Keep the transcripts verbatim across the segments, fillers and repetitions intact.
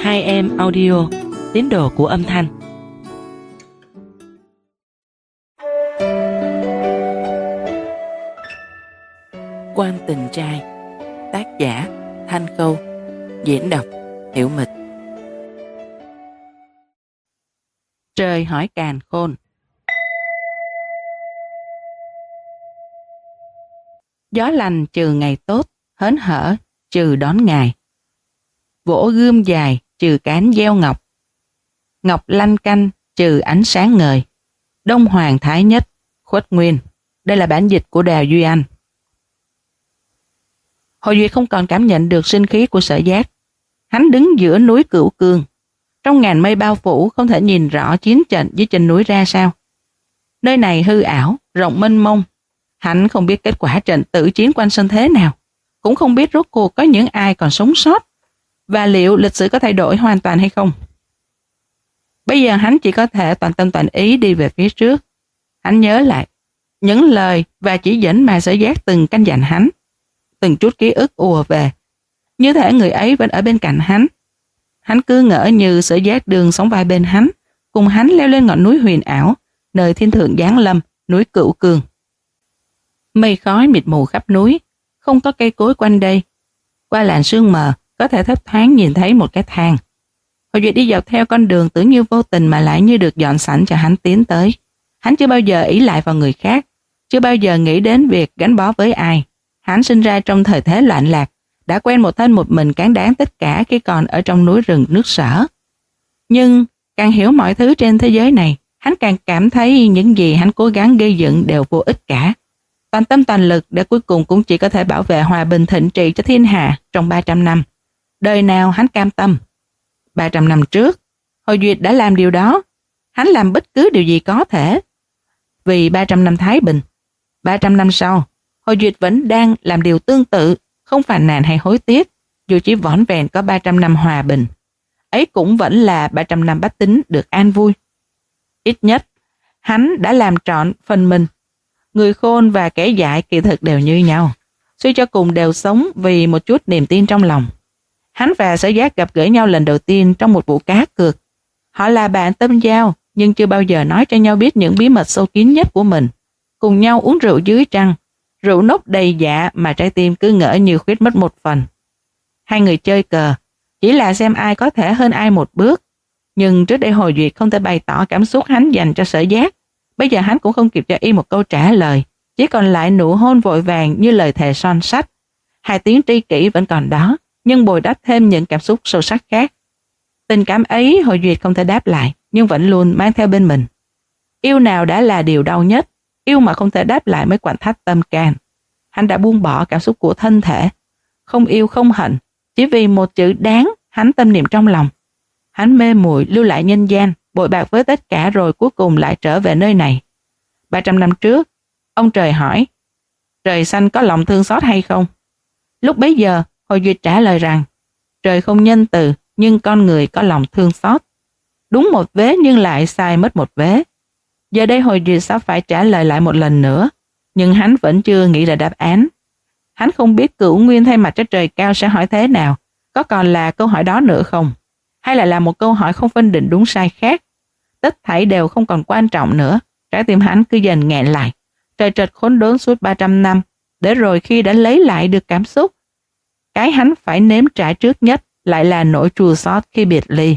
Hai em audio, tín đồ của âm thanh. Quan tình trai. Tác giả Thanh Câu. Diễn đọc Hiểu Mịch. Trời hỏi càn khôn. Gió lành trừ ngày tốt, hớn hở trừ đón ngày. Vỗ gươm dài trừ cán gieo ngọc. Ngọc lanh canh trừ ánh sáng ngời. Đông Hoàng Thái Nhất, Khuất Nguyên. Đây là bản dịch của Đào Duy Anh. Hồ Duyệt không còn cảm nhận được sinh khí của Sở Giác. Hắn đứng giữa núi Cửu Cương. Trong ngàn mây bao phủ không thể nhìn rõ chiến trận dưới chân núi ra sao. Nơi này hư ảo, rộng mênh mông. Hắn không biết kết quả trận tử chiến quanh sân thế nào. Cũng không biết rốt cuộc có những ai còn sống sót. Và liệu lịch sử có thay đổi hoàn toàn hay không? Bây giờ hắn chỉ có thể toàn tâm toàn ý đi về phía trước. Hắn nhớ lại những lời và chỉ dẫn mà Sở Giác từng căn dặn hắn. Từng chút ký ức ùa về. Như thể người ấy vẫn ở bên cạnh hắn. Hắn cứ ngỡ như Sở Giác đường sống vai bên hắn, cùng hắn leo lên ngọn núi huyền ảo, nơi thiên thượng giáng lâm, núi Cửu Cương. Mây khói mịt mù khắp núi, không có cây cối quanh đây. Qua làn sương mờ, có thể thấp thoáng nhìn thấy một cái thang. Hồ Duyệt đi dọc theo con đường tưởng như vô tình mà lại như được dọn sẵn cho hắn tiến tới. Hắn chưa bao giờ ỷ lại vào người khác, chưa bao giờ nghĩ đến việc gắn bó với ai. Hắn sinh ra trong thời thế loạn lạc, đã quen một thân một mình cán đáng tất cả khi còn ở trong núi rừng nước Sở. Nhưng càng hiểu mọi thứ trên thế giới này, hắn càng cảm thấy những gì hắn cố gắng gây dựng đều vô ích cả. Toàn tâm toàn lực để cuối cùng cũng chỉ có thể bảo vệ hòa bình thịnh trị cho thiên hạ trong ba trăm năm. Đời nào hắn cam tâm. ba trăm năm trước, Hồ Duyệt đã làm điều đó. Hắn làm bất cứ điều gì có thể. Vì ba trăm năm thái bình. ba trăm năm sau, Hồ Duyệt vẫn đang làm điều tương tự, không phàn nàn hay hối tiếc, dù chỉ vỏn vẹn có ba trăm năm hòa bình. Ấy cũng vẫn là ba trăm năm bách tính được an vui. Ít nhất, hắn đã làm trọn phần mình. Người khôn và kẻ dại kỳ thực đều như nhau. Suy cho cùng đều sống vì một chút niềm tin trong lòng. Hắn và Sở Giác gặp gỡ nhau lần đầu tiên trong một vụ cá cược. Họ là bạn tâm giao, nhưng chưa bao giờ nói cho nhau biết những bí mật sâu kín nhất của mình. Cùng nhau uống rượu dưới trăng, rượu nốc đầy dạ mà trái tim cứ ngỡ như khuyết mất một phần. Hai người chơi cờ, chỉ là xem ai có thể hơn ai một bước. Nhưng trước đây Hồ Duyệt không thể bày tỏ cảm xúc hắn dành cho Sở Giác. Bây giờ hắn cũng không kịp cho y một câu trả lời, chỉ còn lại nụ hôn vội vàng như lời thề son sắt. Hai tiếng tri kỷ vẫn còn đó, nhưng bồi đắp thêm những cảm xúc sâu sắc khác. Tình cảm ấy Hồ Duyệt không thể đáp lại, nhưng vẫn luôn mang theo bên mình. Yêu nào đã là điều đau nhất, yêu mà không thể đáp lại mới quặn thắt tâm can. Hắn đã buông bỏ cảm xúc của thân thể, không yêu không hận, chỉ vì một chữ đáng hắn tâm niệm trong lòng. Hắn mê muội lưu lại nhân gian, bội bạc với tất cả rồi cuối cùng lại trở về nơi này. ba trăm năm trước, ông trời hỏi, trời xanh có lòng thương xót hay không? Lúc bấy giờ, Hồ Duyệt trả lời rằng, trời không nhân từ, nhưng con người có lòng thương xót. Đúng một vế nhưng lại sai mất một vế. Giờ đây Hồ Duyệt sắp phải trả lời lại một lần nữa, nhưng hắn vẫn chưa nghĩ ra đáp án. Hắn không biết Cửu Nguyên thay mặt cho trời cao sẽ hỏi thế nào, có còn là câu hỏi đó nữa không? Hay là là một câu hỏi không phân định đúng sai khác? Tất thảy đều không còn quan trọng nữa, trái tim hắn cứ dần nghẹn lại. Trời trật khốn đốn suốt ba trăm năm, để rồi khi đã lấy lại được cảm xúc, cái hắn phải nếm trải trước nhất lại là nỗi chua xót khi biệt ly.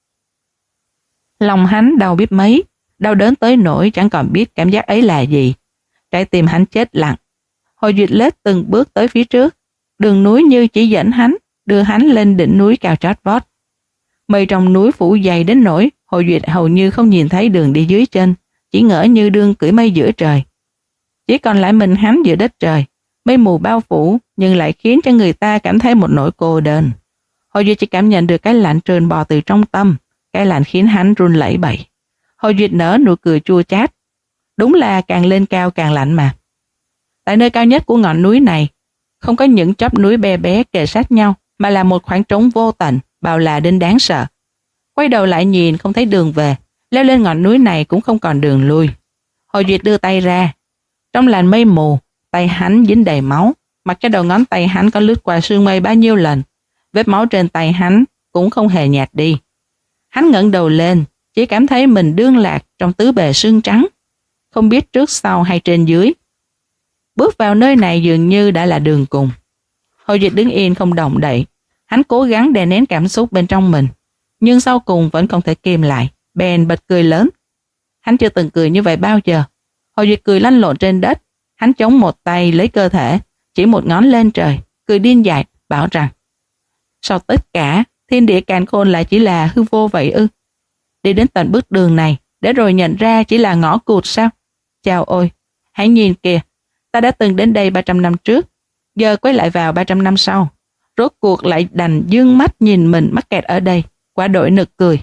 Lòng hắn đau biết mấy, đau đớn tới nỗi chẳng còn biết cảm giác ấy là gì. Trái tim hắn chết lặng. Hồ Duyệt lết từng bước tới phía trước, đường núi như chỉ dẫn hắn, đưa hắn lên đỉnh núi cao chót vót. Mây trong núi phủ dày đến nỗi Hồ Duyệt hầu như không nhìn thấy đường đi dưới chân, chỉ ngỡ như đương cưỡi mây giữa trời. Chỉ còn lại mình hắn giữa đất trời, mây mù bao phủ nhưng lại khiến cho người ta cảm thấy một nỗi cô đơn. Hồ Duyệt chỉ cảm nhận được cái lạnh trơn bò từ trong tâm, cái lạnh khiến hắn run lẩy bẩy. Hồ Duyệt nở nụ cười chua chát. Đúng là càng lên cao càng lạnh mà. Tại nơi cao nhất của ngọn núi này, không có những chóp núi bé bé kề sát nhau, mà là một khoảng trống vô tận, bao la đến đáng sợ. Quay đầu lại nhìn không thấy đường về, leo lên ngọn núi này cũng không còn đường lui. Hồ Duyệt đưa tay ra. Trong làn mây mù, tay hắn dính đầy máu, mặc cho đầu ngón tay hắn có lướt qua sương mây bao nhiêu lần. Vết máu trên tay hắn cũng không hề nhạt đi. Hắn ngẩng đầu lên, chỉ cảm thấy mình đương lạc trong tứ bề sương trắng, không biết trước sau hay trên dưới. Bước vào nơi này dường như đã là đường cùng. Hồ Duyệt đứng yên không động đậy. Hắn cố gắng đè nén cảm xúc bên trong mình, nhưng sau cùng vẫn không thể kìm lại, bèn bật cười lớn. Hắn chưa từng cười như vậy bao giờ. Hồ Duyệt cười lăn lộn trên đất. Hắn chống một tay lấy cơ thể, chỉ một ngón lên trời, cười điên dại, bảo rằng: sao tất cả thiên địa càn khôn lại chỉ là hư vô vậy ư? Đi đến tận bước đường này để rồi nhận ra chỉ là ngõ cụt sao? Chào ôi, hãy nhìn kìa, ta đã từng đến đây ba trăm năm trước, giờ quay lại vào ba trăm năm sau, rốt cuộc lại đành dương mắt nhìn mình mắc kẹt ở đây, quả đổi nực cười.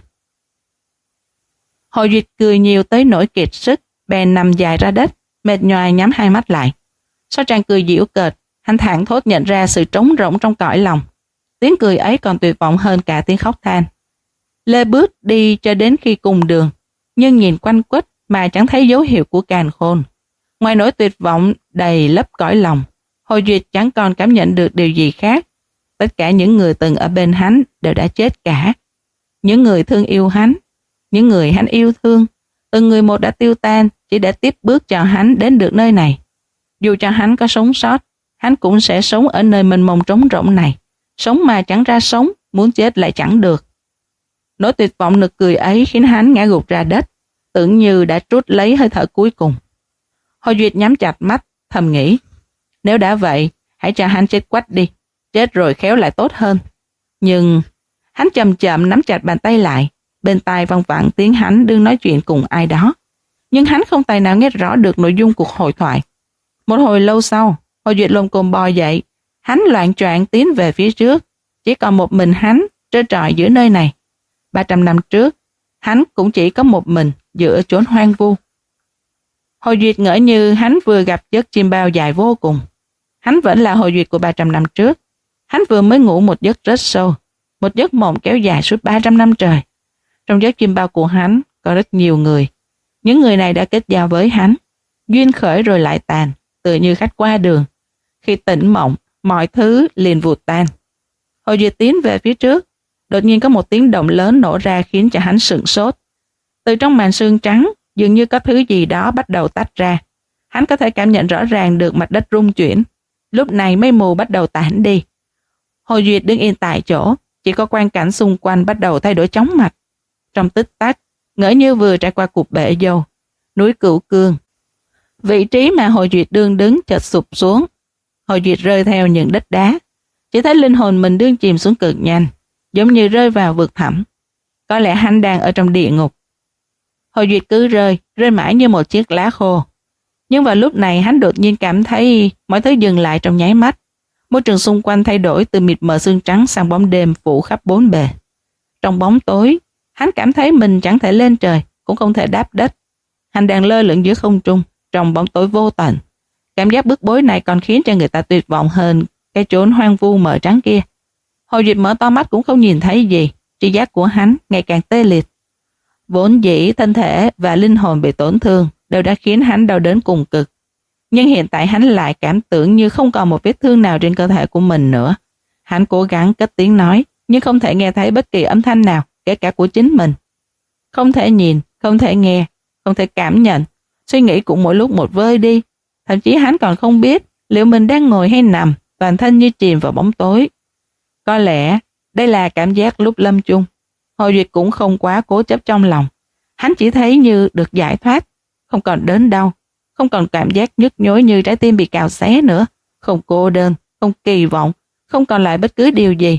Hồ Duyệt cười nhiều tới nỗi kiệt sức, bèn nằm dài ra đất, mệt nhoài nhắm hai mắt lại. Sau tràng cười giễu cợt, hắn thảng thốt nhận ra sự trống rỗng trong cõi lòng. Tiếng cười ấy còn tuyệt vọng hơn cả tiếng khóc than. Lê bước đi cho đến khi cùng đường, nhưng nhìn quanh quất mà chẳng thấy dấu hiệu của càn khôn. Ngoài nỗi tuyệt vọng đầy lấp cõi lòng, Hồ Duyệt chẳng còn cảm nhận được điều gì khác. Tất cả những người từng ở bên hắn đều đã chết cả. Những người thương yêu hắn, những người hắn yêu thương, từng người một đã tiêu tan chỉ để tiếp bước cho hắn đến được nơi này. Dù cho hắn có sống sót, hắn cũng sẽ sống ở nơi mênh mông trống rỗng này. Sống mà chẳng ra sống, muốn chết lại chẳng được. Nỗi tuyệt vọng nực cười ấy khiến hắn ngã gục ra đất, tưởng như đã trút lấy hơi thở cuối cùng. Hồ Duyệt nhắm chặt mắt, thầm nghĩ: nếu đã vậy, hãy cho hắn chết quách đi, chết rồi khéo lại tốt hơn. Nhưng hắn chậm chậm nắm chặt bàn tay lại, bên tai văng vẳng tiếng hắn đương nói chuyện cùng ai đó. Nhưng hắn không tài nào nghe rõ được nội dung cuộc hội thoại. Một hồi lâu sau, Hồ Duyệt lồm cồm bò dậy, hắn loạng choạng tiến về phía trước, chỉ còn một mình hắn trơ trọi giữa nơi này. ba trăm năm trước, hắn cũng chỉ có một mình giữa chốn hoang vu. Hồ Duyệt ngỡ như hắn vừa gặp giấc chim bao dài vô cùng. Hắn vẫn là Hồ Duyệt của ba trăm năm trước. Hắn vừa mới ngủ một giấc rất sâu, một giấc mộng kéo dài suốt ba trăm năm trời. Trong giấc chim bao của hắn có rất nhiều người. Những người này đã kết giao với hắn, duyên khởi rồi lại tàn, tự như khách qua đường. Khi tỉnh mộng, mọi thứ liền vụt tan. Hồ Duyệt tiến về phía trước, đột nhiên có một tiếng động lớn nổ ra khiến cho hắn sửng sốt. Từ trong màn sương trắng, dường như có thứ gì đó bắt đầu tách ra. Hắn có thể cảm nhận rõ ràng được mặt đất rung chuyển. Lúc này mây mù bắt đầu tản đi. Hồ Duyệt đứng yên tại chỗ, chỉ có quang cảnh xung quanh bắt đầu thay đổi chóng mặt. Trong tích tắc, ngỡ như vừa trải qua cuộc bể dâu, núi Cửu Cương. Vị trí mà Hồ Duyệt đương đứng chợt sụp xuống. Hồ Duyệt rơi theo những đất đá, chỉ thấy linh hồn mình đương chìm xuống cực nhanh, giống như rơi vào vực thẳm. Có lẽ hắn đang ở trong địa ngục. Hồ Duyệt cứ rơi, rơi mãi như một chiếc lá khô. Nhưng vào lúc này hắn đột nhiên cảm thấy mọi thứ dừng lại trong nháy mắt. Môi trường xung quanh thay đổi từ mịt mờ sương trắng sang bóng đêm phủ khắp bốn bề. Trong bóng tối, hắn cảm thấy mình chẳng thể lên trời, cũng không thể đáp đất. Hắn đang lơ lửng giữa không trung, trong bóng tối vô tận. Cảm giác bức bối này còn khiến cho người ta tuyệt vọng hơn cái chốn hoang vu mờ trắng kia. Hồ Duyệt mở to mắt cũng không nhìn thấy gì, tri giác của hắn ngày càng tê liệt. Vốn dĩ thân thể và linh hồn bị tổn thương đều đã khiến hắn đau đớn cùng cực. Nhưng hiện tại hắn lại cảm tưởng như không còn một vết thương nào trên cơ thể của mình nữa. Hắn cố gắng cất tiếng nói, nhưng không thể nghe thấy bất kỳ âm thanh nào, kể cả của chính mình. Không thể nhìn, không thể nghe, không thể cảm nhận. Suy nghĩ cũng mỗi lúc một vơi đi. Thậm chí hắn còn không biết liệu mình đang ngồi hay nằm, toàn thân như chìm vào bóng tối. Có lẽ đây là cảm giác lúc lâm chung. Hồ Duyệt cũng không quá cố chấp trong lòng. Hắn chỉ thấy như được giải thoát, không còn đớn đau, không còn cảm giác nhức nhối như trái tim bị cào xé nữa, không cô đơn, không kỳ vọng, không còn lại bất cứ điều gì.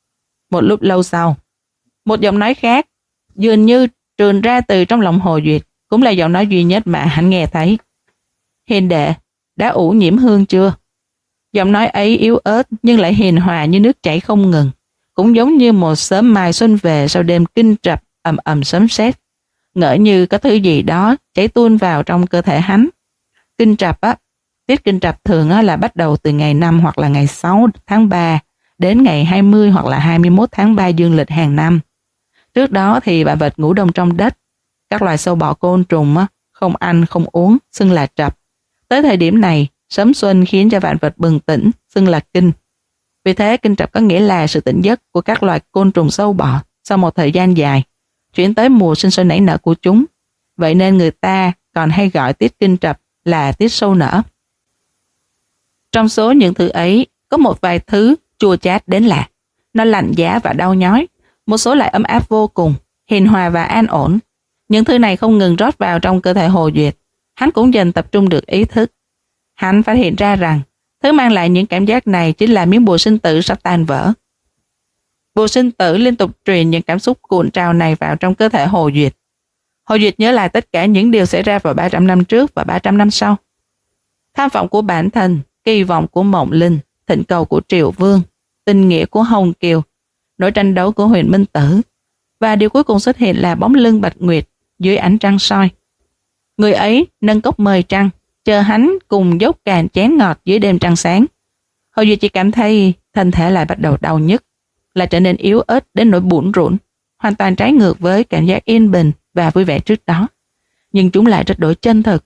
Một lúc lâu sau, một giọng nói khác dường như truyền ra từ trong lòng Hồ Duyệt, cũng là giọng nói duy nhất mà hắn nghe thấy. Hiền đệ, đã ủ nhiễm hương chưa? Giọng nói ấy yếu ớt nhưng lại hiền hòa như nước chảy không ngừng, cũng giống như một sớm mai xuân về sau đêm kinh trập ầm ầm sấm sét. Ngỡ như có thứ gì đó chảy tuôn vào trong cơ thể hắn. Kinh trập á, tiết kinh trập thường á là bắt đầu từ ngày năm hoặc là ngày sáu tháng ba đến ngày hai mươi hoặc là hai mươi mốt tháng ba dương lịch hàng năm. Trước đó thì vạn vật ngủ đông trong đất, các loài sâu bọ côn trùng á, không ăn không uống, xưng là trập. Tới thời điểm này, sớm xuân khiến cho vạn vật bừng tỉnh, xưng là kinh. Vì thế kinh trập có nghĩa là sự tỉnh giấc của các loài côn trùng sâu bọ sau một thời gian dài, chuyển tới mùa sinh sôi nảy nở của chúng. Vậy nên người ta còn hay gọi tiết kinh trập là tiết sâu nở. Trong số những thứ ấy, có một vài thứ chua chát đến lạ. Nó lạnh giá và đau nhói. Một số lại ấm áp vô cùng, hiền hòa và an ổn. Những thứ này không ngừng rót vào trong cơ thể Hồ Duyệt. Hắn cũng dần tập trung được ý thức. Hắn phát hiện ra rằng thứ mang lại những cảm giác này chính là miếng bùa sinh tử sắp tan vỡ. Bùa sinh tử liên tục truyền những cảm xúc cuộn trào này vào trong cơ thể Hồ Duyệt. Hồ Duyệt nhớ lại tất cả những điều xảy ra vào ba trăm năm trước và ba trăm năm sau. Tham vọng của bản thân, kỳ vọng của Mộng Linh, thỉnh cầu của Triệu Vương, tình nghĩa của Hồng Kiều, nỗi tranh đấu của Huyền Minh Tử, và điều cuối cùng xuất hiện là bóng lưng Bạch Nguyệt dưới ánh trăng soi. Người ấy nâng cốc mời trăng, chờ hắn cùng dốc cạn chén ngọt dưới đêm trăng sáng. Hồ Duyệt chỉ cảm thấy thân thể lại bắt đầu đau nhức, lại trở nên yếu ớt đến nỗi bủn rủn, hoàn toàn trái ngược với cảm giác yên bình và vui vẻ trước đó. Nhưng chúng lại rất đổi chân thực.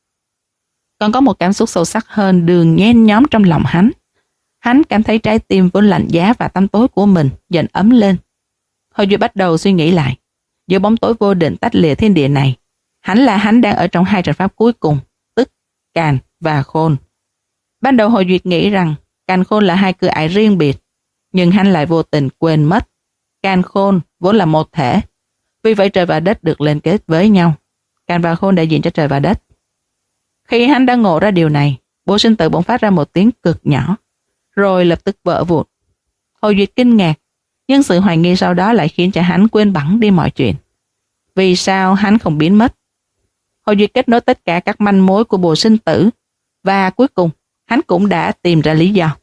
Còn có một cảm xúc sâu sắc hơn đường nhen nhóm trong lòng hắn. Hắn cảm thấy trái tim vốn lạnh giá và tăm tối của mình dần ấm lên. Hồ Duyệt bắt đầu suy nghĩ lại. Giữa bóng tối vô định tách lìa thiên địa này, hắn là hắn đang ở trong hai trận pháp cuối cùng, tức Càn và Khôn. Ban đầu Hồ Duyệt nghĩ rằng Càn Khôn là hai cửa ải riêng biệt, nhưng hắn lại vô tình quên mất Càn Khôn vốn là một thể. Vì vậy trời và đất được liên kết với nhau. Càn và Khôn đại diện cho trời và đất. Khi hắn đã ngộ ra điều này, bùa sinh tử bỗng phát ra một tiếng cực nhỏ, rồi lập tức vỡ vụn. Hồ Duyệt kinh ngạc, nhưng sự hoài nghi sau đó lại khiến cho hắn quên bẵng đi mọi chuyện. Vì sao hắn không biến mất? Hồ Duyệt kết nối tất cả các manh mối của bùa sinh tử, và cuối cùng hắn cũng đã tìm ra lý do.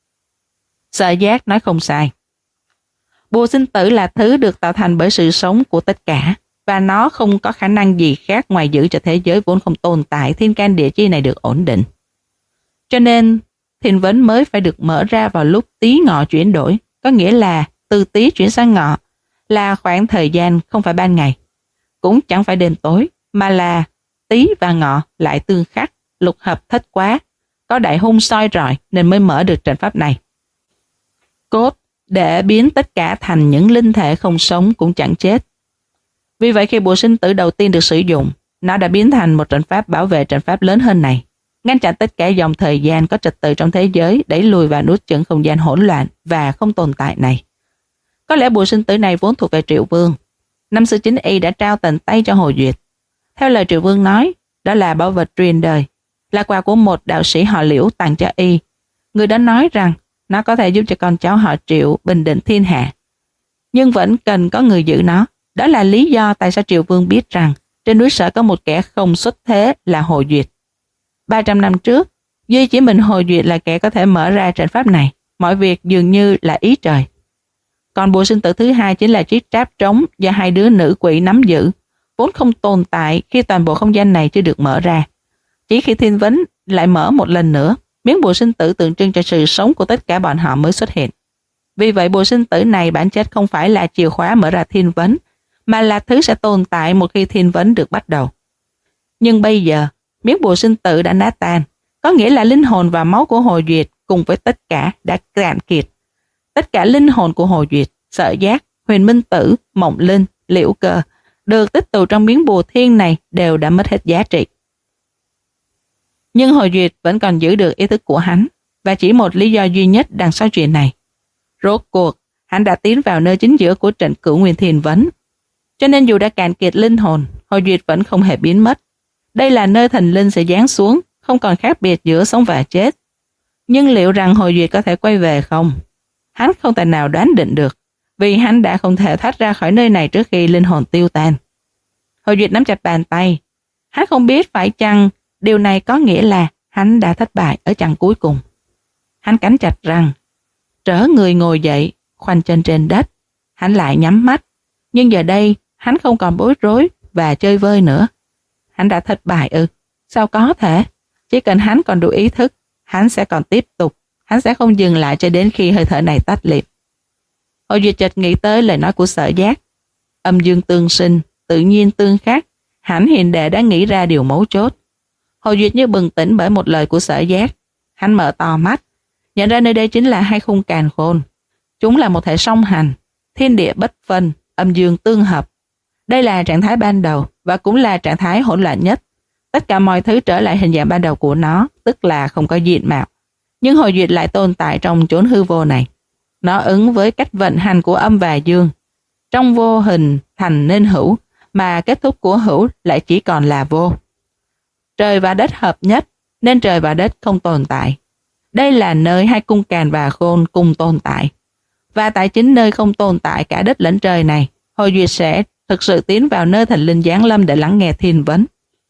Sở Giác nói không sai. Bùa sinh tử là thứ được tạo thành bởi sự sống của tất cả, và nó không có khả năng gì khác ngoài giữ cho thế giới vốn không tồn tại thiên can địa chi này được ổn định. Cho nên thiên vấn mới phải được mở ra vào lúc Tý Ngọ chuyển đổi, có nghĩa là từ Tý chuyển sang Ngọ, là khoảng thời gian không phải ban ngày, cũng chẳng phải đêm tối, mà là Tý và Ngọ lại tương khắc, lục hợp thất quá, có đại hung soi rọi nên mới mở được trận pháp này. Cốt để biến tất cả thành những linh thể không sống cũng chẳng chết. Vì vậy khi bùa sinh tử đầu tiên được sử dụng, nó đã biến thành một trận pháp bảo vệ trận pháp lớn hơn này, ngăn chặn tất cả dòng thời gian có trật tự trong thế giới, đẩy lùi và nuốt chửng không gian hỗn loạn và không tồn tại này. Có lẽ bùa sinh tử này vốn thuộc về Triệu Vương. Năm xưa chính y đã trao tận tay cho Hồ Duyệt. Theo lời Triệu Vương nói, đó là bảo vật truyền đời, là quà của một đạo sĩ họ Liễu tặng cho y. Người đó nói rằng nó có thể giúp cho con cháu họ Triệu bình định thiên hạ, nhưng vẫn cần có người giữ nó. Đó là lý do tại sao Triệu Vương biết rằng trên núi Sở có một kẻ không xuất thế là Hồ Duyệt. ba trăm năm trước, duy chỉ mình Hồ Duyệt là kẻ có thể mở ra trận pháp này. Mọi việc dường như là ý trời. Còn bùa sinh tử thứ hai chính là chiếc tráp trống do hai đứa nữ quỷ nắm giữ, vốn không tồn tại khi toàn bộ không gian này chưa được mở ra. Chỉ khi thiên vấn lại mở một lần nữa, miếng bùa sinh tử tượng trưng cho sự sống của tất cả bọn họ mới xuất hiện. Vì vậy bùa sinh tử này bản chất không phải là chìa khóa mở ra thiên vấn, mà là thứ sẽ tồn tại một khi thiên vấn được bắt đầu. Nhưng bây giờ, miếng bùa sinh tử đã nát tan, có nghĩa là linh hồn và máu của Hồ Duyệt cùng với tất cả đã cạn kiệt. Tất cả linh hồn của Hồ Duyệt, Sở Giác, Huyền Minh Tử, Mộng Linh, Liễu Cơ được tích tụ trong miếng bùa thiên này đều đã mất hết giá trị. Nhưng Hồ Duyệt vẫn còn giữ được ý thức của hắn, và chỉ một lý do duy nhất đằng sau chuyện này. Rốt cuộc, hắn đã tiến vào nơi chính giữa của trận Cửu Nguyên Thiên Vấn. Cho nên dù đã cạn kiệt linh hồn, Hồ Duyệt vẫn không hề biến mất. Đây là nơi thần linh sẽ giáng xuống, không còn khác biệt giữa sống và chết. Nhưng liệu rằng Hồ Duyệt có thể quay về không? Hắn không thể nào đoán định được, vì hắn đã không thể thoát ra khỏi nơi này trước khi linh hồn tiêu tan. Hồ Duyệt nắm chặt bàn tay. Hắn không biết phải chăng điều này có nghĩa là hắn đã thất bại ở chặng cuối cùng. Hắn cắn chặt răng, trở người ngồi dậy, khoanh chân trên đất. Hắn lại nhắm mắt, nhưng giờ đây hắn không còn bối rối và chơi vơi nữa. Hắn đã thất bại ư? Sao có thể? Chỉ cần hắn còn đủ ý thức, hắn sẽ còn tiếp tục. Hắn sẽ không dừng lại cho đến khi hơi thở này tách liệt. Hồ Duyệt chợt nghĩ tới lời nói của Sở Giác. Âm dương tương sinh, tự nhiên tương khắc. Hãnh hiền đệ đã nghĩ ra điều mấu chốt. Hồ Duyệt như bừng tỉnh bởi một lời của Sở Giác. Hắn mở to mắt, Nhận ra nơi đây chính là hai khung càn khôn. Chúng là một thể song hành, thiên địa bất phân, âm dương tương hợp. Đây là trạng thái ban đầu và cũng là trạng thái hỗn loạn nhất. Tất cả mọi thứ trở lại hình dạng ban đầu của nó, tức là không có diện mạo. Nhưng Hồ Duyệt lại tồn tại trong chốn hư vô này. Nó ứng với cách vận hành của âm và dương. Trong vô hình thành nên hữu, mà kết thúc của hữu lại chỉ còn là vô. Trời và đất hợp nhất, nên trời và đất không tồn tại. Đây là nơi hai cung càn và khôn cùng tồn tại. Và tại chính nơi không tồn tại cả đất lẫn trời này, Hồ Duyệt sẽ thực sự tiến vào nơi thần linh giáng lâm để lắng nghe thiên vấn.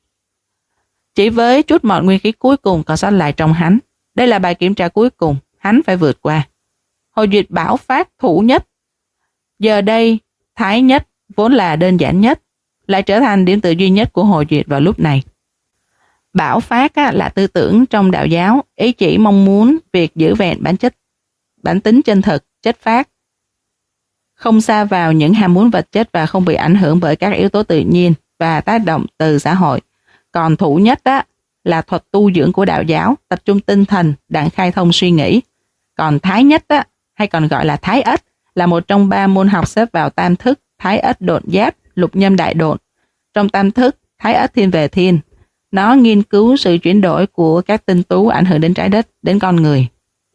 Chỉ với chút mọn nguyên khí cuối cùng còn sót lại trong hắn, đây là bài kiểm tra cuối cùng hắn phải vượt qua. Hồ Duyệt bảo phát thủ nhất. Giờ đây, thái nhất vốn là đơn giản nhất, lại trở thành điểm tựa duy nhất của Hồ Duyệt vào lúc này. Bảo phát á, là tư tưởng trong đạo giáo, ý chỉ mong muốn việc giữ vẹn bản chất, bản tính chân thực, chất phát, không sa vào những ham muốn vật chất và không bị ảnh hưởng bởi các yếu tố tự nhiên và tác động từ xã hội. Còn thủ nhất á, là thuật tu dưỡng của đạo giáo, tập trung tinh thần, đặng khai thông suy nghĩ. Còn thái nhất á, hay còn gọi là thái ất, là một trong ba môn học xếp vào tam thức, thái ất độn giáp, lục nhâm đại độn. Trong tam thức, thái ất thiên về thiên. Nó nghiên cứu sự chuyển đổi của các tinh tú ảnh hưởng đến trái đất, đến con người.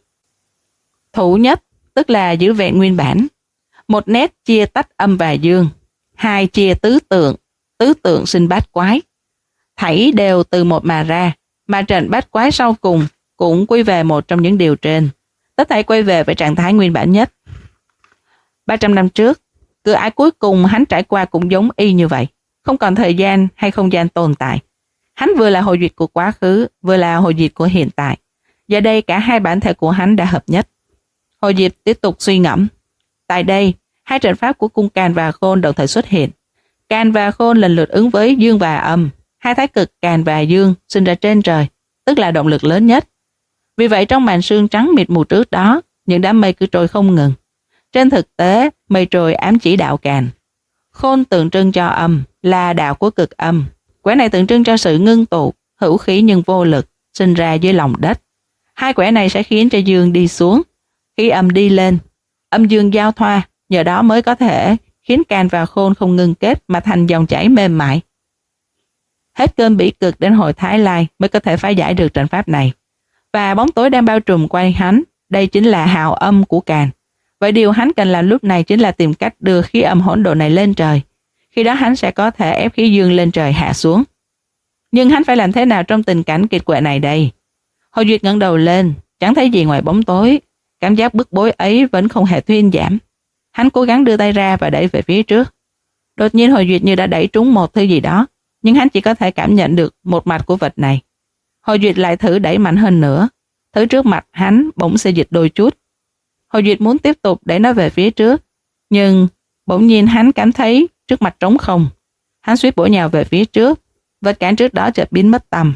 Thủ nhất, tức là giữ vẹn nguyên bản. Một nét chia tách âm và dương. Hai chia tứ tượng, tứ tượng sinh bát quái. Thảy đều từ một mà ra, mà trận bát quái sau cùng cũng quy về một trong những điều trên. Tất thảy quay về với trạng thái nguyên bản nhất. ba trăm năm trước, cửa ải cuối cùng hắn trải qua cũng giống y như vậy. Không còn thời gian hay không gian tồn tại. Hắn vừa là Hồ Duyệt của quá khứ, vừa là Hồ Duyệt của hiện tại. Giờ đây cả hai bản thể của hắn đã hợp nhất. Hồ Duyệt tiếp tục suy ngẫm. Tại đây, hai trận pháp của cung càn và khôn đồng thời xuất hiện. Càn và khôn lần lượt ứng với dương và âm. Hai thái cực càn và dương sinh ra trên trời, tức là động lực lớn nhất. Vì vậy trong màn sương trắng mịt mù trước đó, những đám mây cứ trôi không ngừng. Trên thực tế, mây trôi ám chỉ đạo càn. Khôn tượng trưng cho âm, là đạo của cực âm. Quẻ này tượng trưng cho sự ngưng tụ, hữu khí nhưng vô lực, sinh ra dưới lòng đất. Hai quẻ này sẽ khiến cho dương đi xuống, khi âm đi lên. Âm dương giao thoa, nhờ đó mới có thể khiến càn và khôn không ngưng kết mà thành dòng chảy mềm mại. Hết cơn bỉ cực đến hồi Thái Lai mới có thể phá giải được trận pháp này. Và bóng tối đang bao trùm quanh hắn, đây chính là hào âm của càn. Vậy điều hắn cần làm lúc này chính là tìm cách đưa khí âm hỗn độn này lên trời. Khi đó hắn sẽ có thể ép khí dương lên trời hạ xuống. Nhưng hắn phải làm thế nào trong tình cảnh kiệt quệ này đây? Hồ Duyệt ngẩng đầu lên, chẳng thấy gì ngoài bóng tối. Cảm giác bức bối ấy vẫn không hề thuyên giảm. Hắn cố gắng đưa tay ra và đẩy về phía trước. Đột nhiên Hồ Duyệt như đã đẩy trúng một thứ gì đó, nhưng hắn chỉ có thể cảm nhận được một mặt của vật này. Hồ Duyệt lại thử đẩy mạnh hơn nữa. Thứ trước mặt hắn bỗng xê dịch đôi chút. Hồ Duyệt muốn tiếp tục đẩy nó về phía trước, nhưng bỗng nhiên hắn cảm thấy trước mặt trống không. Hắn suýt bổ nhào về phía trước, vật cản trước đó chợt biến mất tầm.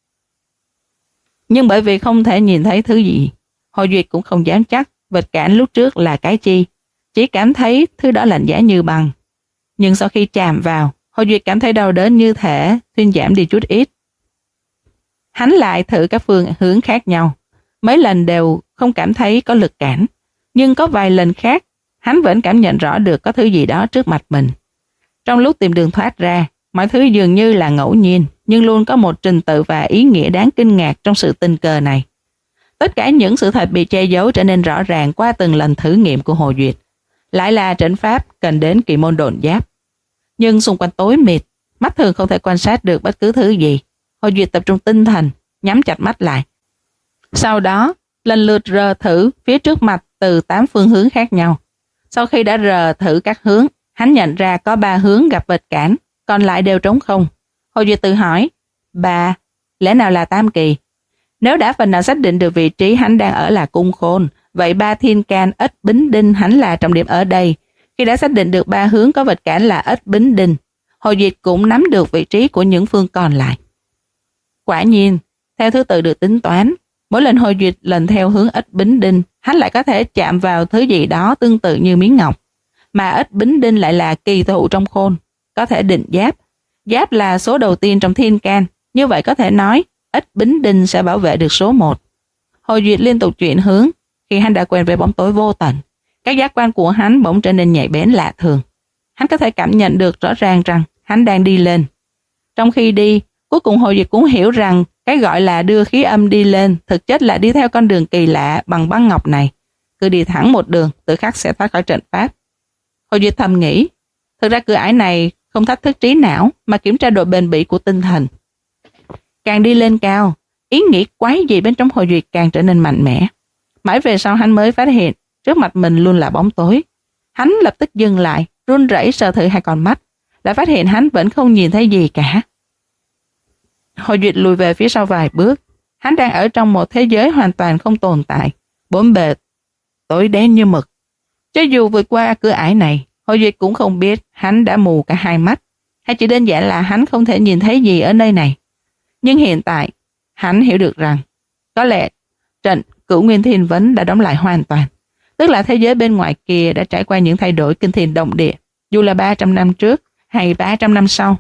Nhưng bởi vì không thể nhìn thấy thứ gì, Hồ Duyệt cũng không dám chắc vật cản lúc trước là cái chi, chỉ cảm thấy thứ đó lạnh giá như băng. Nhưng sau khi chạm vào, Hồ Duyệt cảm thấy đau đớn như thể thuyên giảm đi chút ít. Hắn lại thử các phương hướng khác nhau, mấy lần đều không cảm thấy có lực cản, nhưng có vài lần khác, hắn vẫn cảm nhận rõ được có thứ gì đó trước mặt mình. Trong lúc tìm đường thoát ra, mọi thứ dường như là ngẫu nhiên, nhưng luôn có một trình tự và ý nghĩa đáng kinh ngạc trong sự tình cờ này. Tất cả những sự thật bị che giấu trở nên rõ ràng qua từng lần thử nghiệm của Hồ Duyệt. Lại là trận pháp cần đến kỳ môn độn giáp. Nhưng xung quanh tối mịt, mắt thường không thể quan sát được bất cứ thứ gì. Hồ Duyệt tập trung tinh thần, nhắm chặt mắt lại. Sau đó, lần lượt rờ thử phía trước mặt từ tám phương hướng khác nhau. Sau khi đã rờ thử các hướng, hắn nhận ra có ba hướng gặp vật cản, còn lại đều trống không. Hồ Duyệt tự hỏi, ba, lẽ nào là tam kỳ? Nếu đã phần nào xác định được vị trí hắn đang ở là cung khôn, vậy ba thiên can ất bính đinh hắn là trọng điểm ở đây. Khi đã xác định được ba hướng có vật cản là ất bính đinh, Hồ Duyệt cũng nắm được vị trí của những phương còn lại. Quả nhiên, theo thứ tự được tính toán, mỗi lần Hồ Duyệt lần theo hướng ất bính đinh, hắn lại có thể chạm vào thứ gì đó tương tự như miếng ngọc. Mà ất bính đinh lại là kỳ thụ trong khôn, có thể định giáp. Giáp là số đầu tiên trong thiên can, như vậy có thể nói ất bính đinh sẽ bảo vệ được số một. Hồ Duyệt liên tục chuyển hướng. Khi hắn đã quen với bóng tối vô tận, các giác quan của hắn bỗng trở nên nhạy bén lạ thường. Hắn có thể cảm nhận được rõ ràng rằng hắn đang đi lên. Trong khi đi, cuối cùng Hồ Duyệt cũng hiểu rằng cái gọi là đưa khí âm đi lên thực chất là đi theo con đường kỳ lạ bằng băng ngọc này. Cứ đi thẳng một đường, tự khắc sẽ thoát khỏi trận pháp. Hồ Duyệt thầm nghĩ, thực ra cửa ải này không thách thức trí não mà kiểm tra độ bền bỉ của tinh thần. Càng đi lên cao, ý nghĩ quái gì bên trong Hồ Duyệt càng trở nên mạnh mẽ. Mãi về sau hắn mới phát hiện trước mặt mình luôn là bóng tối. Hắn lập tức dừng lại, run rẩy sờ thử hai con mắt, đã phát hiện hắn vẫn không nhìn thấy gì cả. Hồ Duyệt lùi về phía sau vài bước. Hắn đang ở trong một thế giới hoàn toàn không tồn tại, bốn bề tối đen như mực. Cho dù vượt qua cửa ải này, Hồ Duyệt cũng không biết hắn đã mù cả hai mắt, hay chỉ đơn giản là hắn không thể nhìn thấy gì ở nơi này. Nhưng hiện tại, hắn hiểu được rằng có lẽ trận Cửu Nguyên Thiên Vấn đã đóng lại hoàn toàn, tức là thế giới bên ngoài kia đã trải qua những thay đổi kinh thiên động địa, dù là ba trăm năm trước hay ba trăm năm sau.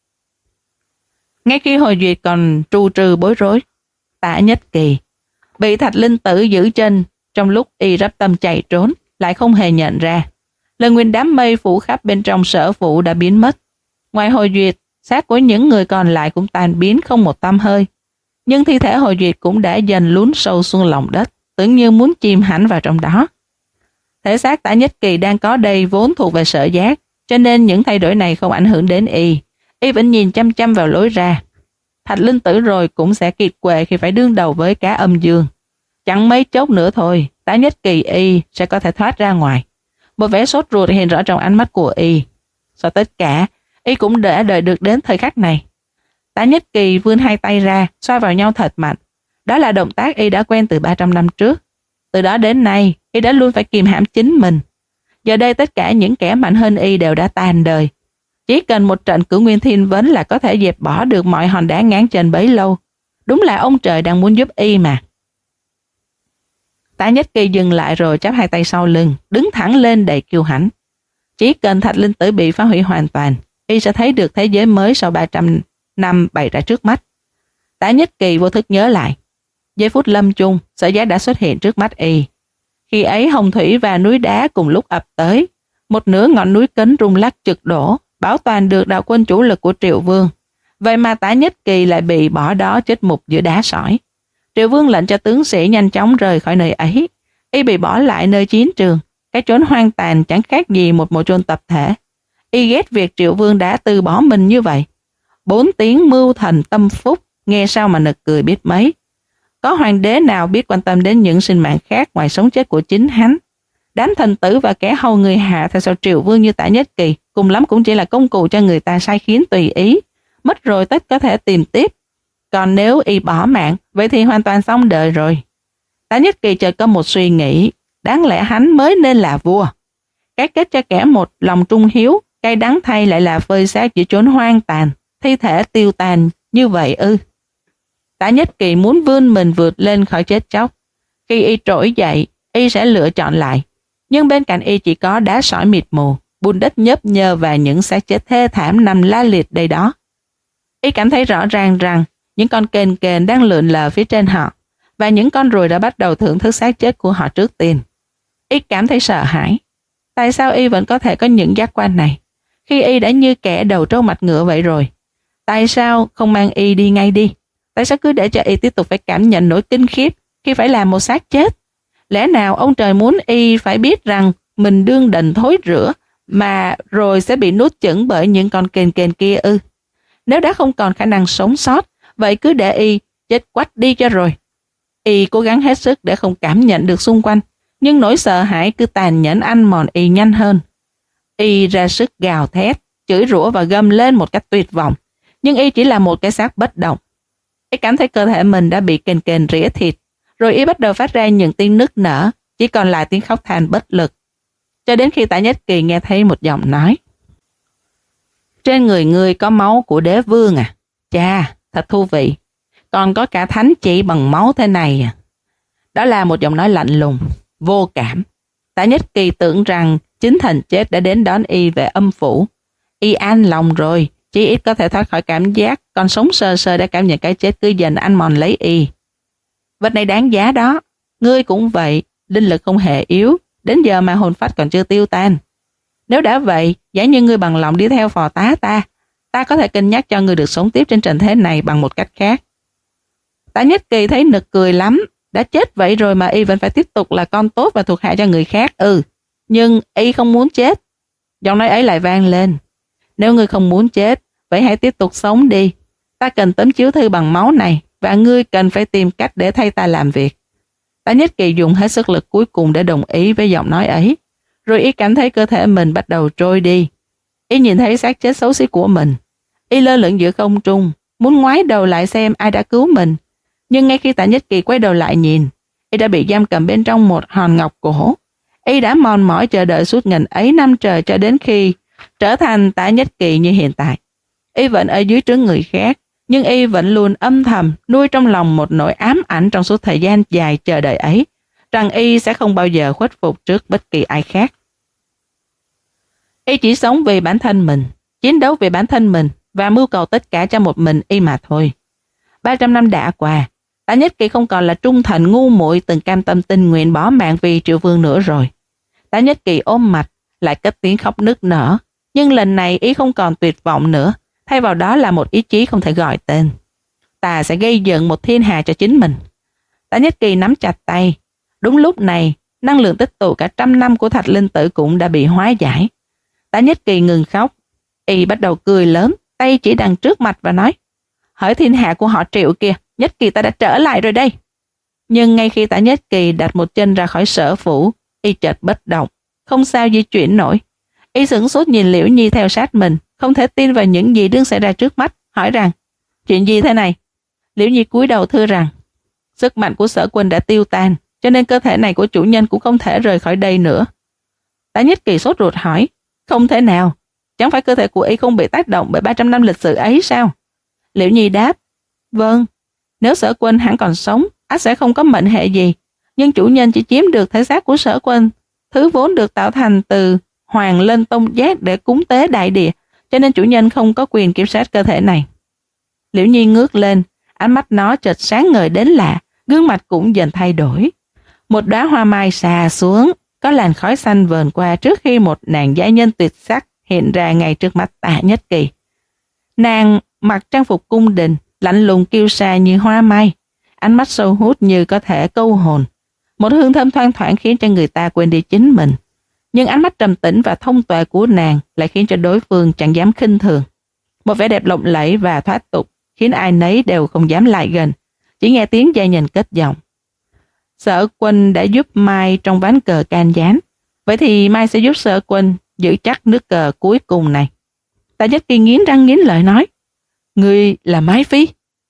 Ngay khi Hồ Duyệt còn tru trừ bối rối, Tả Nhất Kỳ bị Thạch Linh Tử giữ chân trong lúc y rắp tâm chạy trốn, lại không hề nhận ra. Lời nguyền đám mây phủ khắp bên trong sở phủ đã biến mất. Ngoài Hồ Duyệt, xác của những người còn lại cũng tan biến không một tăm hơi. Nhưng thi thể Hồ Duyệt cũng đã dần lún sâu xuống lòng đất, tưởng như muốn chìm hẳn vào trong đó. Thể xác Tả Nhất Kỳ đang có đây vốn thuộc về sở giác, cho nên những thay đổi này không ảnh hưởng đến y. Y vẫn nhìn chăm chăm vào lối ra. Thạch Linh Tử rồi cũng sẽ kiệt quệ khi phải đương đầu với cá âm dương. Chẳng mấy chốc nữa thôi, Tả Nhất Kỳ y sẽ có thể thoát ra ngoài. Một vẻ sốt ruột hiện rõ trong ánh mắt của y. Sau tất cả, y cũng đã đợi được đến thời khắc này. Tả Nhất Kỳ vươn hai tay ra, xoa vào nhau thật mạnh. Đó là động tác y đã quen từ ba trăm năm trước. Từ đó đến nay, y đã luôn phải kìm hãm chính mình. Giờ đây tất cả những kẻ mạnh hơn y đều đã tàn đời. Chỉ cần một trận Cửu Nguyên Thiên Vấn là có thể dẹp bỏ được mọi hòn đá ngáng chân bấy lâu. Đúng là ông trời đang muốn giúp y mà. Tả Nhất Kỳ dừng lại rồi chắp hai tay sau lưng, đứng thẳng lên đầy kiêu hãnh. Chỉ cần Thạch Linh Tử bị phá hủy hoàn toàn, y sẽ thấy được thế giới mới sau ba trăm năm bày ra trước mắt. Tả Nhất Kỳ vô thức nhớ lại. Giây phút lâm chung, sở giác đã xuất hiện trước mắt y. Khi ấy hồng thủy và núi đá cùng lúc ập tới. Một nửa ngọn núi Cấn rung lắc trực đổ, bảo toàn được đạo quân chủ lực của Triệu Vương. Vậy mà Tả Nhất Kỳ lại bị bỏ đó chết mục giữa đá sỏi. Triệu Vương lệnh cho tướng sĩ nhanh chóng rời khỏi nơi ấy. Y bị bỏ lại nơi chiến trường, cái chốn hoang tàn chẳng khác gì một mộ chôn tập thể. Y ghét việc Triệu Vương đã từ bỏ mình như vậy. Bốn tiếng mưu thần tâm phúc, nghe sao mà nực cười biết mấy. Có hoàng đế nào biết quan tâm đến những sinh mạng khác ngoài sống chết của chính hắn? Đám thần tử và kẻ hầu người hạ theo sau Triệu Vương như Tả Nhất Kỳ, cùng lắm cũng chỉ là công cụ cho người ta sai khiến tùy ý. Mất rồi tất có thể tìm tiếp. Còn nếu y bỏ mạng, vậy thì hoàn toàn xong đời rồi. Tả Nhất Kỳ chợt có một suy nghĩ, đáng lẽ hắn mới nên là vua. Cái kết cho kẻ một lòng trung hiếu, cay đắng thay lại là phơi xác giữa chốn hoang tàn, thi thể tiêu tàn như vậy ư? Tả Nhất Kỳ muốn vươn mình vượt lên khỏi chết chóc. Khi y trỗi dậy, y sẽ lựa chọn lại. Nhưng bên cạnh y chỉ có đá sỏi mịt mù, bùn đất nhớp nhơ và những xác chết thê thảm nằm la liệt đây đó. Y cảm thấy rõ ràng rằng những con kền kền đang lượn lờ phía trên họ, và những con ruồi đã bắt đầu thưởng thức xác chết của họ trước tiên. Y cảm thấy sợ hãi. Tại sao y vẫn có thể có những giác quan này, khi y đã như kẻ đầu trâu mặt ngựa vậy rồi? Tại sao không mang y đi ngay đi? Tại sao cứ để cho y tiếp tục phải cảm nhận nỗi kinh khiếp khi phải làm một xác chết? Lẽ nào ông trời muốn y phải biết rằng mình đương đần thối rữa, mà rồi sẽ bị nuốt chửng bởi những con kền kền kia ư? Nếu đã không còn khả năng sống sót, vậy cứ để y chết quách đi cho rồi. Y cố gắng hết sức để không cảm nhận được xung quanh, nhưng nỗi sợ hãi cứ tàn nhẫn ăn mòn y nhanh hơn. Y ra sức gào thét, chửi rủa và gầm lên một cách tuyệt vọng, nhưng y chỉ là một cái xác bất động. Y cảm thấy cơ thể mình đã bị kền kền rỉa thịt, rồi y bắt đầu phát ra những tiếng nức nở, chỉ còn lại tiếng khóc than bất lực. Cho đến khi Tả Nhất Kỳ nghe thấy một giọng nói: "Trên người ngươi có máu của đế vương à? Chà, thật thú vị. Còn có cả thánh chỉ bằng máu thế này à?" Đó là một giọng nói lạnh lùng, vô cảm. Tả Nhất Kỳ tưởng rằng chính thần chết đã đến đón y về âm phủ. Y an lòng rồi, chỉ ít có thể thoát khỏi cảm giác còn sống sờ sờ đã cảm nhận cái chết cứ dần ăn mòn lấy y. Vật này đáng giá đó. Ngươi cũng vậy, linh lực không hề yếu, đến giờ mà hồn phách còn chưa tiêu tan. Nếu đã vậy, giả như ngươi bằng lòng đi theo phò tá ta, ta có thể cân nhắc cho ngươi được sống tiếp trên trần thế này bằng một cách khác. Tạ Nhất Kỳ thấy nực cười lắm, đã chết vậy rồi mà y vẫn phải tiếp tục là con tốt và thuộc hạ cho người khác. Ừ, nhưng y không muốn chết. Giọng nói ấy lại vang lên. Nếu ngươi không muốn chết, vậy hãy tiếp tục sống đi. Ta cần tấm chiếu thư bằng máu này, và ngươi cần phải tìm cách để thay ta làm việc. Tạ Nhất Kỳ dùng hết sức lực cuối cùng để đồng ý với giọng nói ấy. Rồi y cảm thấy cơ thể mình bắt đầu trôi đi. Y nhìn thấy xác chết xấu xí của mình. Y lơ lửng giữa không trung, muốn ngoái đầu lại xem ai đã cứu mình. Nhưng ngay khi Tạ Nhất Kỳ quay đầu lại nhìn, y đã bị giam cầm bên trong một hòn ngọc cổ. Y đã mòn mỏi chờ đợi suốt nghìn ấy năm trời cho đến khi trở thành Tạ Nhất Kỳ như hiện tại. Y vẫn ở dưới trướng người khác, nhưng y vẫn luôn âm thầm nuôi trong lòng một nỗi ám ảnh trong suốt thời gian dài chờ đợi ấy, rằng y sẽ không bao giờ khuất phục trước bất kỳ ai khác. Y chỉ sống vì bản thân mình, chiến đấu vì bản thân mình và mưu cầu tất cả cho một mình y mà thôi. ba trăm năm đã qua, Tạ Nhất Kỳ không còn là trung thành ngu muội từng cam tâm tình nguyện bỏ mạng vì Triệu Vương nữa rồi. Tạ Nhất Kỳ ôm mặt, lại cất tiếng khóc nức nở, nhưng lần này y không còn tuyệt vọng nữa, thay vào đó là một ý chí không thể gọi tên. Ta sẽ gây dựng một thiên hà cho chính mình. Tạ Nhất Kỳ nắm chặt tay. Đúng lúc này, năng lượng tích tụ cả trăm năm của Thạch Linh Tử cũng đã bị hóa giải. Tạ Nhất Kỳ ngừng khóc, y bắt đầu cười lớn, tay chỉ đằng trước mặt và nói: "Hỡi thiên hạ của họ Triệu kìa, Nhất Kỳ ta đã trở lại rồi đây." Nhưng ngay khi Tạ Nhất Kỳ đặt một chân ra khỏi sở phủ, y chợt bất động, không sao di chuyển nổi. Y sửng sốt nhìn Liễu Nhi theo sát mình, không thể tin vào những gì đang xảy ra trước mắt, hỏi rằng: "Chuyện gì thế này?" Liễu Nhi cúi đầu thưa rằng: "Sức mạnh của Sở Quân đã tiêu tan, cho nên cơ thể này của chủ nhân cũng không thể rời khỏi đây nữa." Tạ Nhất Kỳ sốt ruột hỏi: "Không thể nào? Chẳng phải cơ thể của y không bị tác động bởi ba trăm năm lịch sử ấy sao?" Liễu Nhi đáp: "Vâng, nếu Sở Quân hẳn còn sống, ắt sẽ không có mệnh hệ gì, nhưng chủ nhân chỉ chiếm được thể xác của Sở Quân, thứ vốn được tạo thành từ hoàng lên tông giác để cúng tế đại địa, cho nên chủ nhân không có quyền kiểm soát cơ thể này." Liễu Nhi ngước lên, ánh mắt nó chợt sáng ngời đến lạ, gương mặt cũng dần thay đổi. Một đóa hoa mai xà xuống, có làn khói xanh vờn qua trước khi một nàng giai nhân tuyệt sắc hiện ra ngay trước mắt Tạ Nhất Kỳ. Nàng mặc trang phục cung đình, lạnh lùng kiêu sa như hoa mai, ánh mắt sâu hút như có thể câu hồn. Một hương thơm thoang thoảng khiến cho người ta quên đi chính mình. Nhưng ánh mắt trầm tĩnh và thông tuệ của nàng lại khiến cho đối phương chẳng dám khinh thường. Một vẻ đẹp lộng lẫy và thoát tục khiến ai nấy đều không dám lại gần, chỉ nghe tiếng giai nhân kết giọng: "Sở Quân đã giúp Mai trong ván cờ can gián, vậy thì Mai sẽ giúp Sở Quân giữ chắc nước cờ cuối cùng này." Tạ Nhất Kỳ nghiến răng nghiến lợi nói: "Ngươi là Mai Phi?"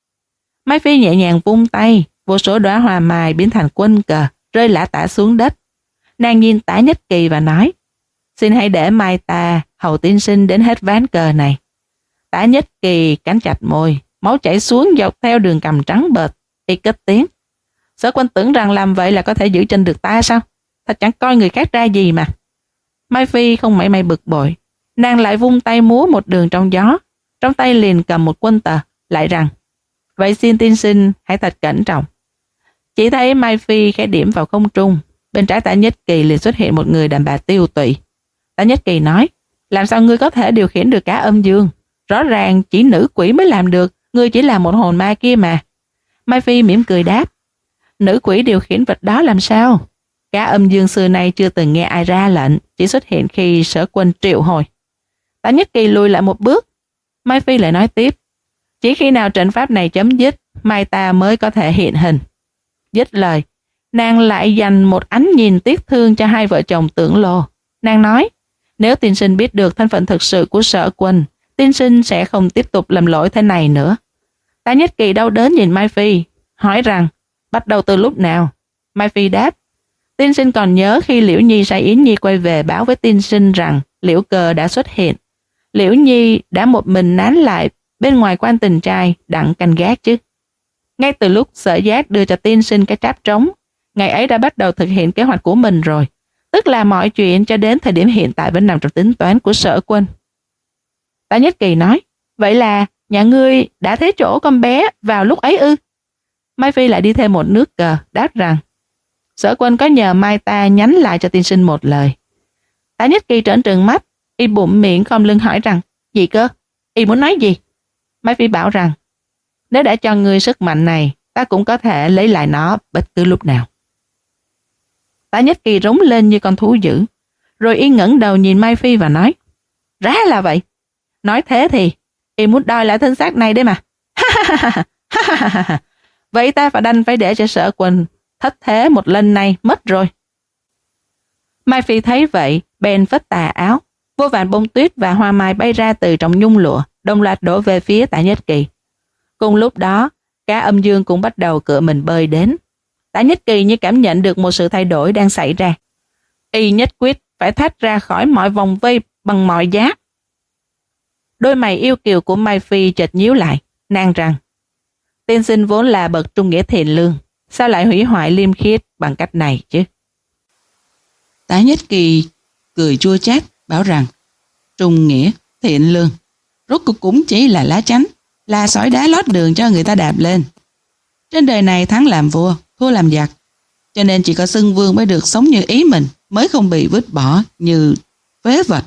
Mai Phi nhẹ nhàng vung tay, vô số đóa hoa mai biến thành quân cờ, rơi lả tả xuống đất. Nàng nhìn Tạ Nhất Kỳ và nói: "Xin hãy để Mai ta hầu tiên sinh đến hết ván cờ này." Tạ Nhất Kỳ cắn chặt môi, máu chảy xuống dọc theo đường cằm trắng bệch, y cất tiếng: "Sở Quân tưởng rằng làm vậy là có thể giữ chân được ta sao? Thật chẳng coi người khác ra gì mà." Mai Phi không mảy may bực bội, nàng lại vung tay múa một đường trong gió, trong tay liền cầm một quân tờ, lại rằng: "Vậy xin tiên sinh hãy thật cẩn trọng." Chỉ thấy Mai Phi khẽ điểm vào không trung, bên trái Tạ Nhất Kỳ liền xuất hiện một người đàn bà tiêu tụy. Tạ Nhất Kỳ nói: "Làm sao ngươi có thể điều khiển được cả âm dương? Rõ ràng chỉ nữ quỷ mới làm được, ngươi chỉ là một hồn ma kia mà." Mai Phi mỉm cười đáp: "Nữ quỷ điều khiển vật đó làm sao? Cả âm dương xưa nay chưa từng nghe ai ra lệnh, chỉ xuất hiện khi Sở Quân triệu hồi." Tạ Nhất Kỳ lùi lại một bước. Mai Phi lại nói tiếp: "Chỉ khi nào trận pháp này chấm dứt, Mai ta mới có thể hiện hình." Dứt lời, nàng lại dành một ánh nhìn tiếc thương cho hai vợ chồng Tưởng Lô. Nàng nói: "Nếu tiên sinh biết được thân phận thực sự của Sở Quân, tiên sinh sẽ không tiếp tục lầm lỗi thế này nữa." Tạ Nhất Kỳ đau đớn nhìn Mai Phi, hỏi rằng: "Bắt đầu từ lúc nào?" Mai Phi đáp: "Tiên sinh còn nhớ khi Liễu Nhi sai Yến Nhi quay về báo với tiên sinh rằng Liễu Cơ đã xuất hiện. Liễu Nhi đã một mình nán lại bên ngoài quan tình trai đặng canh gác chứ. Ngay từ lúc Sở Giác đưa cho tiên sinh cái tráp trống, ngày ấy đã bắt đầu thực hiện kế hoạch của mình rồi, tức là mọi chuyện cho đến thời điểm hiện tại vẫn nằm trong tính toán của Sở Quân." Tạ Nhất Kỳ nói: "Vậy là nhà ngươi đã thế chỗ con bé vào lúc ấy ư?" Mai Phi lại đi thêm một nước cờ, đáp rằng Sở Quân có nhờ Mai ta nhắn lại cho tiên sinh một lời. Tả Nhất Kỳ trợn trừng mắt, y bụng miệng khom lưng hỏi rằng gì cơ? Y muốn nói gì? Mai Phi bảo rằng nếu đã cho ngươi sức mạnh này, ta cũng có thể lấy lại nó bất cứ lúc nào. Tả Nhất Kỳ rống lên như con thú dữ, rồi y ngẩng đầu nhìn Mai Phi và nói Rá là vậy. Nói thế thì y muốn đòi lại thân xác này đấy mà. Vậy ta phải đành phải để cho Sở Quân thất thế một lần này mất rồi. Mai Phi thấy vậy, bèn phất tà áo, vô vàn bông tuyết và hoa mai bay ra từ trong nhung lụa, đồng loạt đổ về phía Tả Nhất Kỳ. Cùng lúc đó, cá âm dương cũng bắt đầu cựa mình bơi đến. Tả Nhất Kỳ như cảm nhận được một sự thay đổi đang xảy ra. Y nhất quyết phải thoát ra khỏi mọi vòng vây bằng mọi giá. Đôi mày yêu kiều của Mai Phi chợt nhíu lại, nàng rằng tiên sinh vốn là bậc trung nghĩa thiện lương, sao lại hủy hoại liêm khiết bằng cách này chứ? Tả Nhất Kỳ cười chua chát, bảo rằng trung nghĩa thiện lương rốt cuộc cũng chỉ là lá chắn, là sỏi đá lót đường cho người ta đạp lên. Trên đời này thắng làm vua, thua làm giặc, cho nên chỉ có xưng vương mới được sống như ý mình, mới không bị vứt bỏ như phế vật.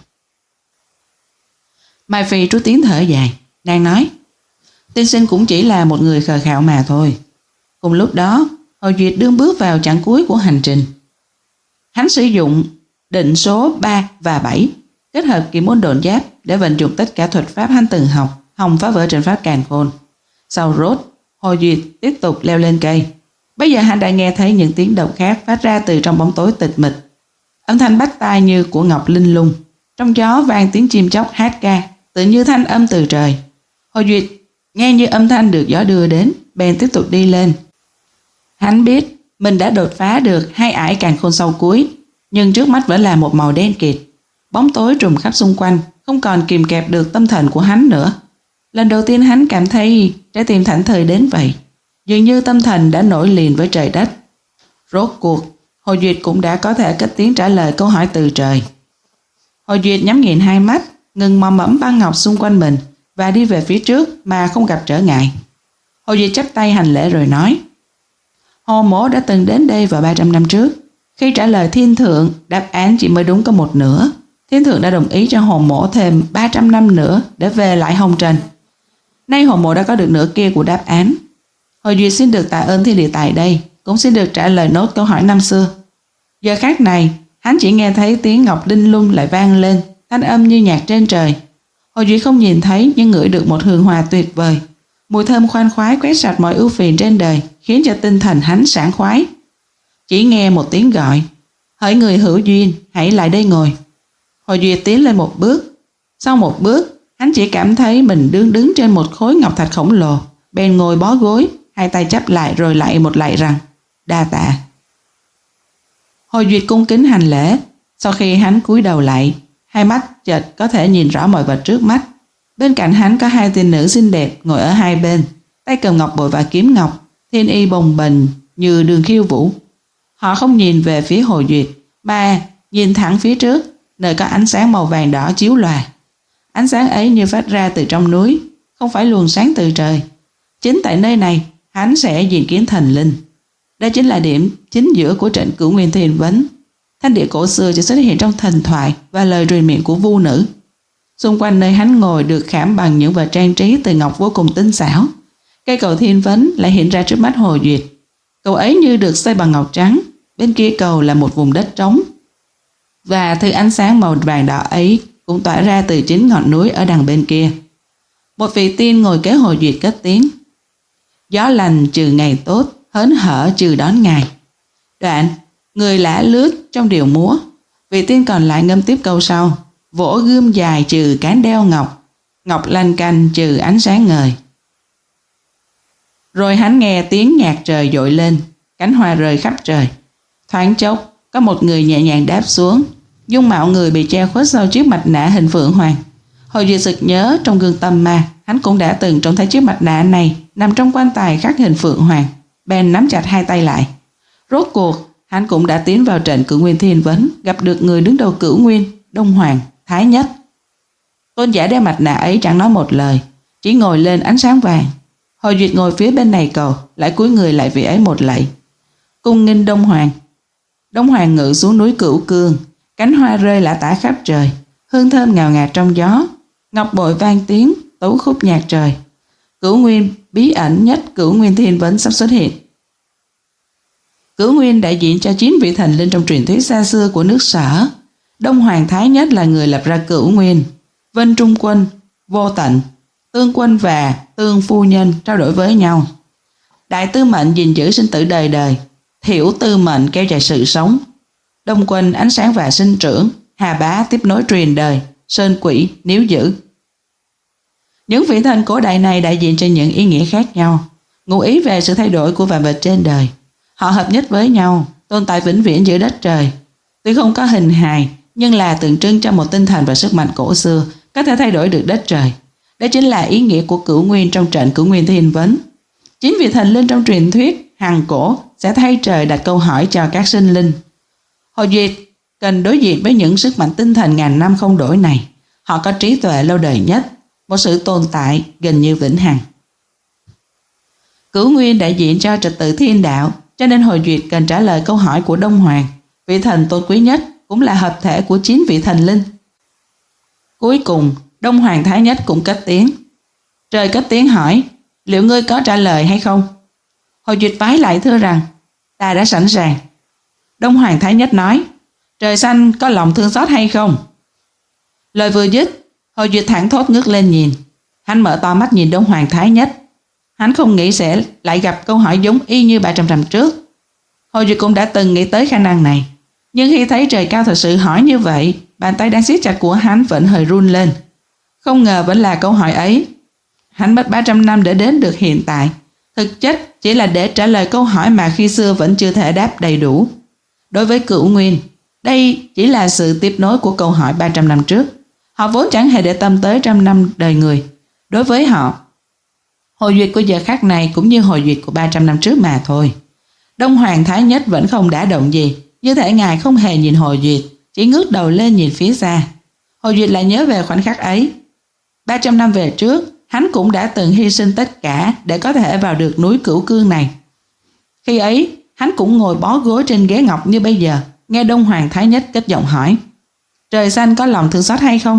Mai Phi trút tiếng thở dài, nàng nói tiên sinh cũng chỉ là một người khờ khạo mà thôi. Cùng lúc đó, Hồ Duyệt đương bước vào chặng cuối của hành trình. Hắn sử dụng định số ba và bảy, kết hợp kỳ môn độn giáp để vận dụng tất cả thuật pháp hắn từng học, hòng phá vỡ trận pháp càn khôn. Sau rốt, Hồ Duyệt tiếp tục leo lên cây. Bây giờ hắn đã nghe thấy những tiếng động khác phát ra từ trong bóng tối tịch mịch. Âm thanh bắt tai như của ngọc linh lung. Trong gió vang tiếng chim chóc hát ca, tự như thanh âm từ trời. Hồ Duyệt nghe như âm thanh được gió đưa đến, bèn tiếp tục đi lên. Hắn biết mình đã đột phá được hai ải càn khôn sâu cuối, nhưng trước mắt vẫn là một màu đen kịt. Bóng tối trùm khắp xung quanh, không còn kìm kẹp được tâm thần của hắn nữa. Lần đầu tiên hắn cảm thấy trái tim thảnh thơi đến vậy, dường như tâm thần đã nổi liền với trời đất. Rốt cuộc, Hồ Duyệt cũng đã có thể cất tiếng trả lời câu hỏi từ trời. Hồ Duyệt nhắm nghiền hai mắt, ngừng mò mẫm băng ngọc xung quanh mình và đi về phía trước mà không gặp trở ngại. Hồ Duyệt chắp tay hành lễ rồi nói: Hồ mỗ đã từng đến đây vào ba trăm năm trước. Khi trả lời thiên thượng, đáp án chỉ mới đúng có một nửa. Thiên thượng đã đồng ý cho Hồ mỗ thêm ba trăm năm nữa để về lại hồng trần. Nay Hồ mỗ đã có được nửa kia của đáp án. Hồ Duyệt xin được tạ ơn thiên địa tại đây, cũng xin được trả lời nốt câu hỏi năm xưa. Giờ khác này, hắn chỉ nghe thấy tiếng ngọc linh lung lại vang lên, thanh âm như nhạc trên trời. Hồ Duyệt không nhìn thấy nhưng ngửi được một hương hoa tuyệt vời. Mùi thơm khoan khoái quét sạch mọi ưu phiền trên đời, khiến cho tinh thần hắn sảng khoái. Chỉ nghe một tiếng gọi: Hỡi người hữu duyên, hãy lại đây ngồi. Hồ Duyệt tiến lên một bước. Sau một bước, hắn chỉ cảm thấy mình đứng đứng trên một khối ngọc thạch khổng lồ, bèn ngồi bó gối, hai tay chắp lại rồi lại một lạy rằng: Đa tạ. Hồ Duyệt cung kính hành lễ. Sau khi hắn cúi đầu lại, hai mắt chợt có thể nhìn rõ mọi vật trước mắt. Bên cạnh hắn có hai tiên nữ xinh đẹp ngồi ở hai bên, tay cầm ngọc bội và kiếm ngọc, thiên y bồng bềnh như đường khiêu vũ. Họ không nhìn về phía Hồ Duyệt, mà nhìn thẳng phía trước, nơi có ánh sáng màu vàng đỏ chiếu lòa. Ánh sáng ấy như phát ra từ trong núi, không phải luồng sáng từ trời. Chính tại nơi này, hắn sẽ diện kiến thần linh. Đây chính là điểm chính giữa của trận Cửu Nguyên Thiên Vấn. Thánh địa cổ xưa chỉ xuất hiện trong thần thoại và lời truyền miệng của vu nữ. Xung quanh nơi hắn ngồi được khảm bằng những vật trang trí từ ngọc vô cùng tinh xảo. Cây cầu Thiên Vấn lại hiện ra trước mắt Hồ Duyệt. Cầu ấy như được xây bằng ngọc trắng, bên kia cầu là một vùng đất trống. Và thứ ánh sáng màu vàng đỏ ấy cũng tỏa ra từ chính ngọn núi ở đằng bên kia. Một vị tiên ngồi kế Hồ Duyệt cất tiếng: Gió lành trừ ngày tốt, hớn hở trừ đón ngày. Đoạn, người lả lướt trong điệu múa. Vị tiên còn lại ngâm tiếp câu sau: Vỗ gươm dài trừ cán đeo ngọc, ngọc lanh canh trừ ánh sáng ngời. Rồi hắn nghe tiếng nhạc trời dội lên, cánh hoa rơi khắp trời. Thoáng chốc, có một người nhẹ nhàng đáp xuống. Dung mạo người bị che khuất sau chiếc mặt nạ hình phượng hoàng. Hồ Duyệt sực nhớ trong gương tâm ma, hắn cũng đã từng trông thấy chiếc mặt nạ này nằm trong quan tài khắc hình phượng hoàng. Bèn nắm chặt hai tay lại. Rốt cuộc, hắn cũng đã tiến vào trận Cửu Nguyên Thiên Vấn, gặp được người đứng đầu Cửu Nguyên, Đông Hoàng, Thái Nhất. Tôn giả đeo mặt nạ ấy chẳng nói một lời, chỉ ngồi lên ánh sáng vàng. Hồ Duyệt ngồi phía bên này cầu, lại cúi người lại vị ấy một lạy. Cung nghinh Đông Hoàng. Đông Hoàng ngự xuống núi Cửu Cương, cánh hoa rơi lả tả khắp trời, hương thơm ngào ngạt trong gió, ngọc bội vang tiếng, tấu khúc nhạc trời. Cửu Nguyên bí ẩn nhất Cửu Nguyên Thiên Vấn sắp xuất hiện. Cửu Nguyên đại diện cho chín vị thần linh trong truyền thuyết xa xưa của nước Sở. Đông Hoàng Thái Nhất là người lập ra Cửu Nguyên. Vân Trung Quân, Vô Tận, Tương Quân và Tương Phu Nhân trao đổi với nhau. Đại Tư Mệnh gìn giữ sinh tử đời đời, Thiểu Tư Mệnh kéo dài sự sống, Đông Quân ánh sáng và sinh trưởng, Hà Bá tiếp nối truyền đời, Sơn Quỷ níu giữ. Những vị thần cổ đại này đại diện cho những ý nghĩa khác nhau, ngụ ý về sự thay đổi của vạn vật trên đời. Họ hợp nhất với nhau, tồn tại vĩnh viễn giữa đất trời. Tuy không có hình hài, nhưng là tượng trưng cho một tinh thần và sức mạnh cổ xưa có thể thay đổi được đất trời. Đó chính là ý nghĩa của Cửu Nguyên trong trận Cửu Nguyên Thiên Vấn. Chính vị thần linh trong truyền thuyết hằng cổ sẽ thay trời đặt câu hỏi cho các sinh linh. Hồ Duyệt cần đối diện với những sức mạnh tinh thần ngàn năm không đổi này. Họ có trí tuệ lâu đời nhất, một sự tồn tại gần như vĩnh hằng. Cửu Nguyên đại diện cho trật tự thiên đạo, cho nên Hồ Duyệt cần trả lời câu hỏi của Đông Hoàng, vị thần tôn quý nhất, cũng là hợp thể của chín vị thần linh. Cuối cùng, Đông Hoàng Thái Nhất cũng cất tiếng. Trời cất tiếng hỏi, liệu ngươi có trả lời hay không? Hồ Duyệt vái lại thưa rằng, ta đã sẵn sàng. Đông Hoàng Thái Nhất nói, trời xanh có lòng thương xót hay không? Lời vừa dứt, Hồ Duyệt thẳng thốt ngước lên nhìn. Hắn mở to mắt nhìn Đông Hoàng Thái Nhất. Hắn không nghĩ sẽ lại gặp câu hỏi giống y như ba trăm năm trước. Hồ Duyệt cũng đã từng nghĩ tới khả năng này. Nhưng khi thấy trời cao thật sự hỏi như vậy, bàn tay đang siết chặt của hắn vẫn hơi run lên. Không ngờ vẫn là câu hỏi ấy. Hắn mất ba trăm năm để đến được hiện tại. Thực chất chỉ là để trả lời câu hỏi mà khi xưa vẫn chưa thể đáp đầy đủ. Đối với Cửu Nguyên, đây chỉ là sự tiếp nối của câu hỏi ba trăm năm trước. Họ vốn chẳng hề để tâm tới trăm năm đời người. Đối với họ, hồi duyệt của giờ khắc này cũng như hồi duyệt của ba trăm năm trước mà thôi. Đông Hoàng Thái Nhất vẫn không đả động gì, như thể ngài không hề nhìn hồi duyệt, chỉ ngước đầu lên nhìn phía xa. Hồi duyệt lại nhớ về khoảnh khắc ấy. ba trăm năm về trước, hắn cũng đã từng hy sinh tất cả để có thể vào được núi Cửu Cương này. Khi ấy, hắn cũng ngồi bó gối trên ghế ngọc như bây giờ, nghe Đông Hoàng Thái Nhất cất giọng hỏi, trời xanh có lòng thương xót hay không?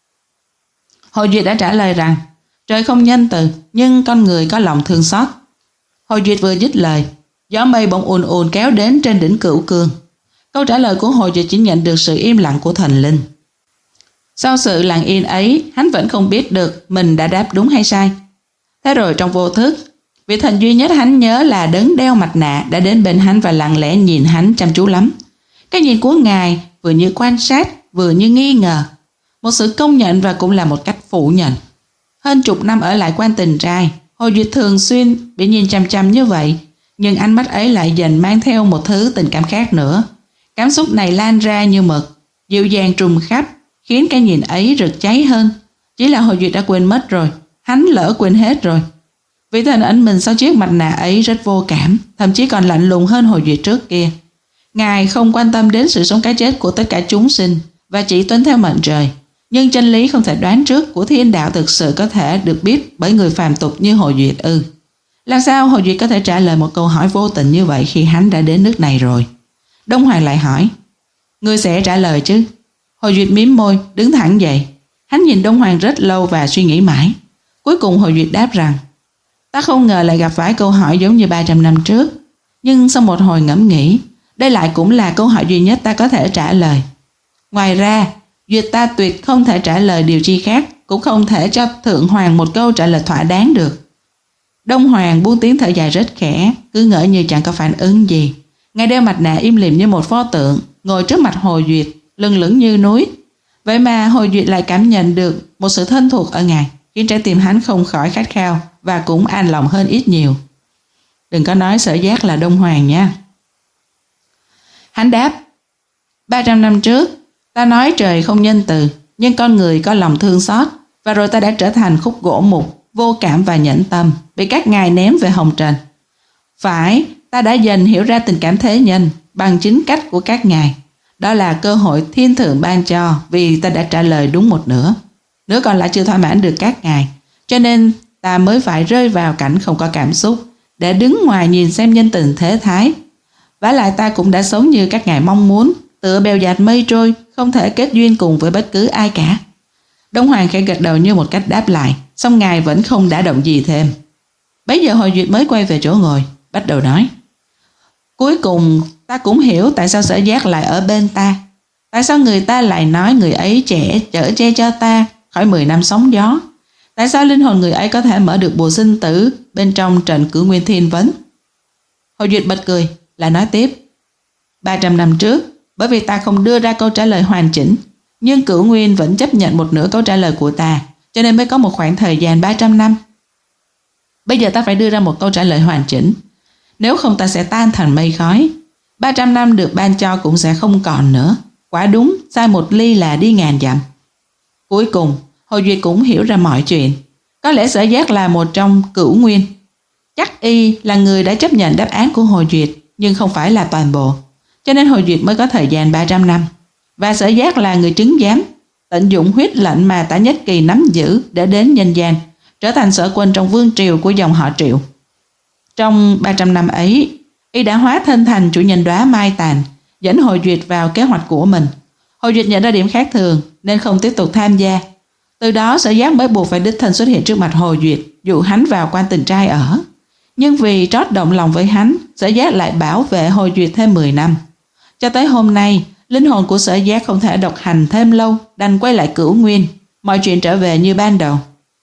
Hồi duyệt đã trả lời rằng, trời không nhân từ, nhưng con người có lòng thương xót. Hồi duyệt vừa dứt lời, gió mây bỗng ùn ùn kéo đến trên đỉnh Cửu Cương. Câu trả lời của Hồi duyệt chỉ nhận được sự im lặng của thần linh. Sau sự lặng yên ấy, hắn vẫn không biết được mình đã đáp đúng hay sai. Thế rồi trong vô thức, vị thần duy nhất hắn nhớ là đấng đeo mặt nạ đã đến bên hắn và lặng lẽ nhìn hắn chăm chú lắm. Cái nhìn của ngài vừa như quan sát, vừa như nghi ngờ, một sự công nhận và cũng là một cách phủ nhận. Hơn chục năm ở lại quan tình trai, Hồi duyệt thường xuyên bị nhìn chăm chăm như vậy, nhưng ánh mắt ấy lại dần mang theo một thứ tình cảm khác nữa. Cảm xúc này lan ra như mực, dịu dàng trùng khắp, khiến cái nhìn ấy rực cháy hơn. Chỉ là Hồi duyệt đã quên mất rồi, hắn lỡ quên hết rồi. Vị thần ẩn mình sau chiếc mặt nạ ấy rất vô cảm, thậm chí còn lạnh lùng hơn Hồi duyệt trước kia. Ngài không quan tâm đến sự sống cái chết của tất cả chúng sinh và chỉ tuân theo mệnh trời. Nhưng chân lý không thể đoán trước của thiên đạo thực sự có thể được biết bởi người phàm tục như Hồi duyệt ư? Làm sao Hồi duyệt có thể trả lời một câu hỏi vô tình như vậy khi hắn đã đến nước này rồi? Đông Hoàng lại hỏi, ngươi sẽ trả lời chứ? Hồi duyệt mím môi, đứng thẳng dậy. Hắn nhìn Đông Hoàng rất lâu và suy nghĩ mãi. Cuối cùng Hồi duyệt đáp rằng, ta không ngờ lại gặp phải câu hỏi giống như ba trăm năm trước. Nhưng sau một hồi ngẫm nghĩ, đây lại cũng là câu hỏi duy nhất ta có thể trả lời. Ngoài ra, duyệt ta tuyệt không thể trả lời điều chi khác, cũng không thể cho Thượng Hoàng một câu trả lời thỏa đáng được. Đông Hoàng buông tiếng thở dài rất khẽ, cứ ngỡ như chẳng có phản ứng gì. Ngài đeo mặt nạ im lìm như một pho tượng, ngồi trước mặt Hồi duyệt, lưng lửng như núi. Vậy mà Hồi duyệt lại cảm nhận được một sự thân thuộc ở ngài, khiến trái tim hắn không khỏi khát khao và cũng an lòng hơn ít nhiều. Đừng có nói Sở Giác là Đông Hoàng nha. Hắn đáp, ba trăm năm trước, ta nói trời không nhân từ, nhưng con người có lòng thương xót, và rồi ta đã trở thành khúc gỗ mục, vô cảm và nhẫn tâm, bị các ngài ném về hồng trần. Phải, ta đã dần hiểu ra tình cảm thế nhân bằng chính cách của các ngài. Đó là cơ hội thiên thượng ban cho, vì ta đã trả lời đúng một nửa. Nửa còn lại chưa thỏa mãn được các ngài, cho nên ta mới phải rơi vào cảnh không có cảm xúc, để đứng ngoài nhìn xem nhân tình thế thái. Vả lại ta cũng đã sống như các ngài mong muốn, tựa bèo dạt mây trôi, không thể kết duyên cùng với bất cứ ai cả. Đông Hoàng khẽ gật đầu như một cách đáp lại, song ngài vẫn không đả động gì thêm. Bấy giờ Hồi Duyệt mới quay về chỗ ngồi, bắt đầu nói: Cuối cùng ta cũng hiểu tại sao Sở Giác lại ở bên ta, tại sao người ta lại nói người ấy trẻ chở che cho ta khỏi mười năm sóng gió, tại sao linh hồn người ấy có thể mở được bùa sinh tử bên trong trận Cửu Nguyên Thiên Vấn. Hồi Duyệt bật cười, lại nói tiếp: ba trăm năm trước, bởi vì ta không đưa ra câu trả lời hoàn chỉnh, nhưng Cửu Nguyên vẫn chấp nhận một nửa câu trả lời của ta, cho nên mới có một khoảng thời gian ba trăm năm. Bây giờ ta phải đưa ra một câu trả lời hoàn chỉnh, nếu không ta sẽ tan thành mây khói. ba trăm năm được ban cho cũng sẽ không còn nữa. Quả đúng, sai một ly là đi ngàn dặm. Cuối cùng, Hồi Duyệt cũng hiểu ra mọi chuyện. Có lẽ Sở Giác là một trong Cửu Nguyên. Chắc y là người đã chấp nhận đáp án của Hồi Duyệt, nhưng không phải là toàn bộ. Cho nên Hồi Duyệt mới có thời gian ba trăm năm. Và Sở Giác là người chứng giám, tận dụng huyết lệnh mà Tả Nhất Kỳ nắm giữ để đến nhân gian, trở thành sở quân trong vương triều của dòng họ Triệu. Trong ba trăm năm ấy, y đã hóa thân thành chủ nhân đóa mai tàn, dẫn Hồi Duyệt vào kế hoạch của mình. Hồi Duyệt nhận ra điểm khác thường nên không tiếp tục tham gia. Từ đó Sở Giác mới buộc phải đích thân xuất hiện trước mặt Hồi Duyệt, dụ hắn vào quan tình trai ở. Nhưng vì trót động lòng với hắn, Sở Giác lại bảo vệ Hồi Duyệt thêm mười năm. Cho tới hôm nay, linh hồn của Sở Giác không thể độc hành thêm lâu, đành quay lại Cửu Nguyên, mọi chuyện trở về như ban đầu.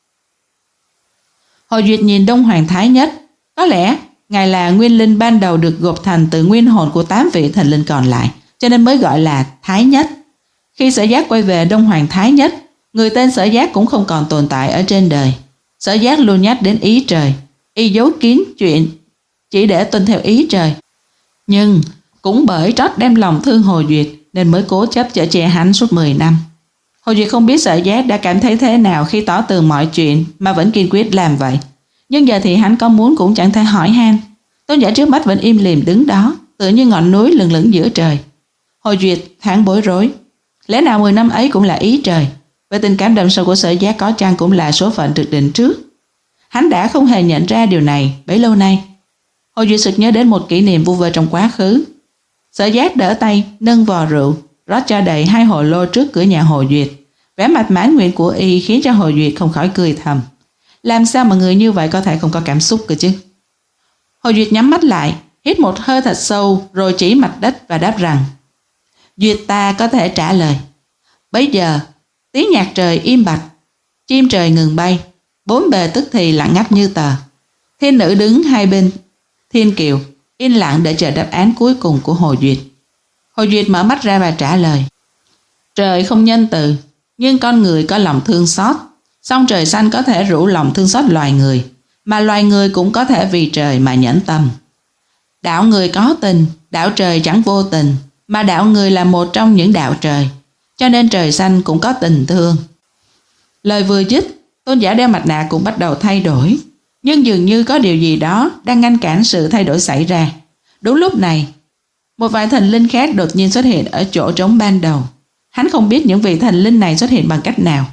Hồi Duyệt nhìn Đông Hoàng Thái Nhất, có lẽ ngài là nguyên linh ban đầu được gộp thành từ nguyên hồn của tám vị thần linh còn lại, cho nên mới gọi là Thái Nhất. Khi Sở Giác quay về Đông Hoàng Thái Nhất, người tên Sở Giác cũng không còn tồn tại ở trên đời. Sở Giác luôn nhắc đến ý trời, y giấu kín chuyện chỉ để tuân theo ý trời. Nhưng cũng bởi trót đem lòng thương Hồi Duyệt nên mới cố chấp chở che hắn suốt mười năm. Hồi Duyệt không biết Sở Giác đã cảm thấy thế nào khi tỏ tường mọi chuyện mà vẫn kiên quyết làm vậy. Nhưng giờ thì hắn có muốn cũng chẳng thể hỏi han. Tôn giả trước mắt vẫn im lìm đứng đó, tựa như ngọn núi lừng lững giữa trời. Hồi Duyệt thoáng bối rối. Lẽ nào mười năm ấy cũng là ý trời? Vậy tình cảm đậm sâu của Sở Giác có chăng cũng là số phận trực định trước? Hắn đã không hề nhận ra điều này bấy lâu nay. Hồi Duyệt sực nhớ đến một kỷ niệm vu vơ trong quá khứ. Sở Giác đỡ tay nâng vò rượu, rót cho đầy hai hồ lô trước cửa nhà Hồi Duyệt. Vẻ mặt mãn nguyện của y khiến cho Hồi Duyệt không khỏi cười thầm. Làm sao mà người như vậy có thể không có cảm xúc cơ chứ? Hồi Duyệt nhắm mắt lại, hít một hơi thật sâu rồi chỉ mặt đất và đáp rằng: Duyệt ta có thể trả lời. Bấy giờ, tiếng nhạc trời im bặt, chim trời ngừng bay, bốn bề tức thì lặng ngắt như tờ. Thiên nữ đứng hai bên thiên kiều, yên lặng để chờ đáp án cuối cùng của Hồi Duyệt. Hồi Duyệt mở mắt ra và trả lời: Trời không nhân từ, nhưng con người có lòng thương xót. Song trời xanh có thể rủ lòng thương xót loài người, mà loài người cũng có thể vì trời mà nhẫn tâm. Đạo người có tình, đạo trời chẳng vô tình, mà đạo người là một trong những đạo trời, cho nên trời xanh cũng có tình thương. Lời vừa dứt, tôn giả đeo mặt nạ cũng bắt đầu thay đổi, nhưng dường như có điều gì đó đang ngăn cản sự thay đổi xảy ra. Đúng lúc này, một vài thần linh khác đột nhiên xuất hiện ở chỗ trống ban đầu. Hắn không biết những vị thần linh này xuất hiện bằng cách nào.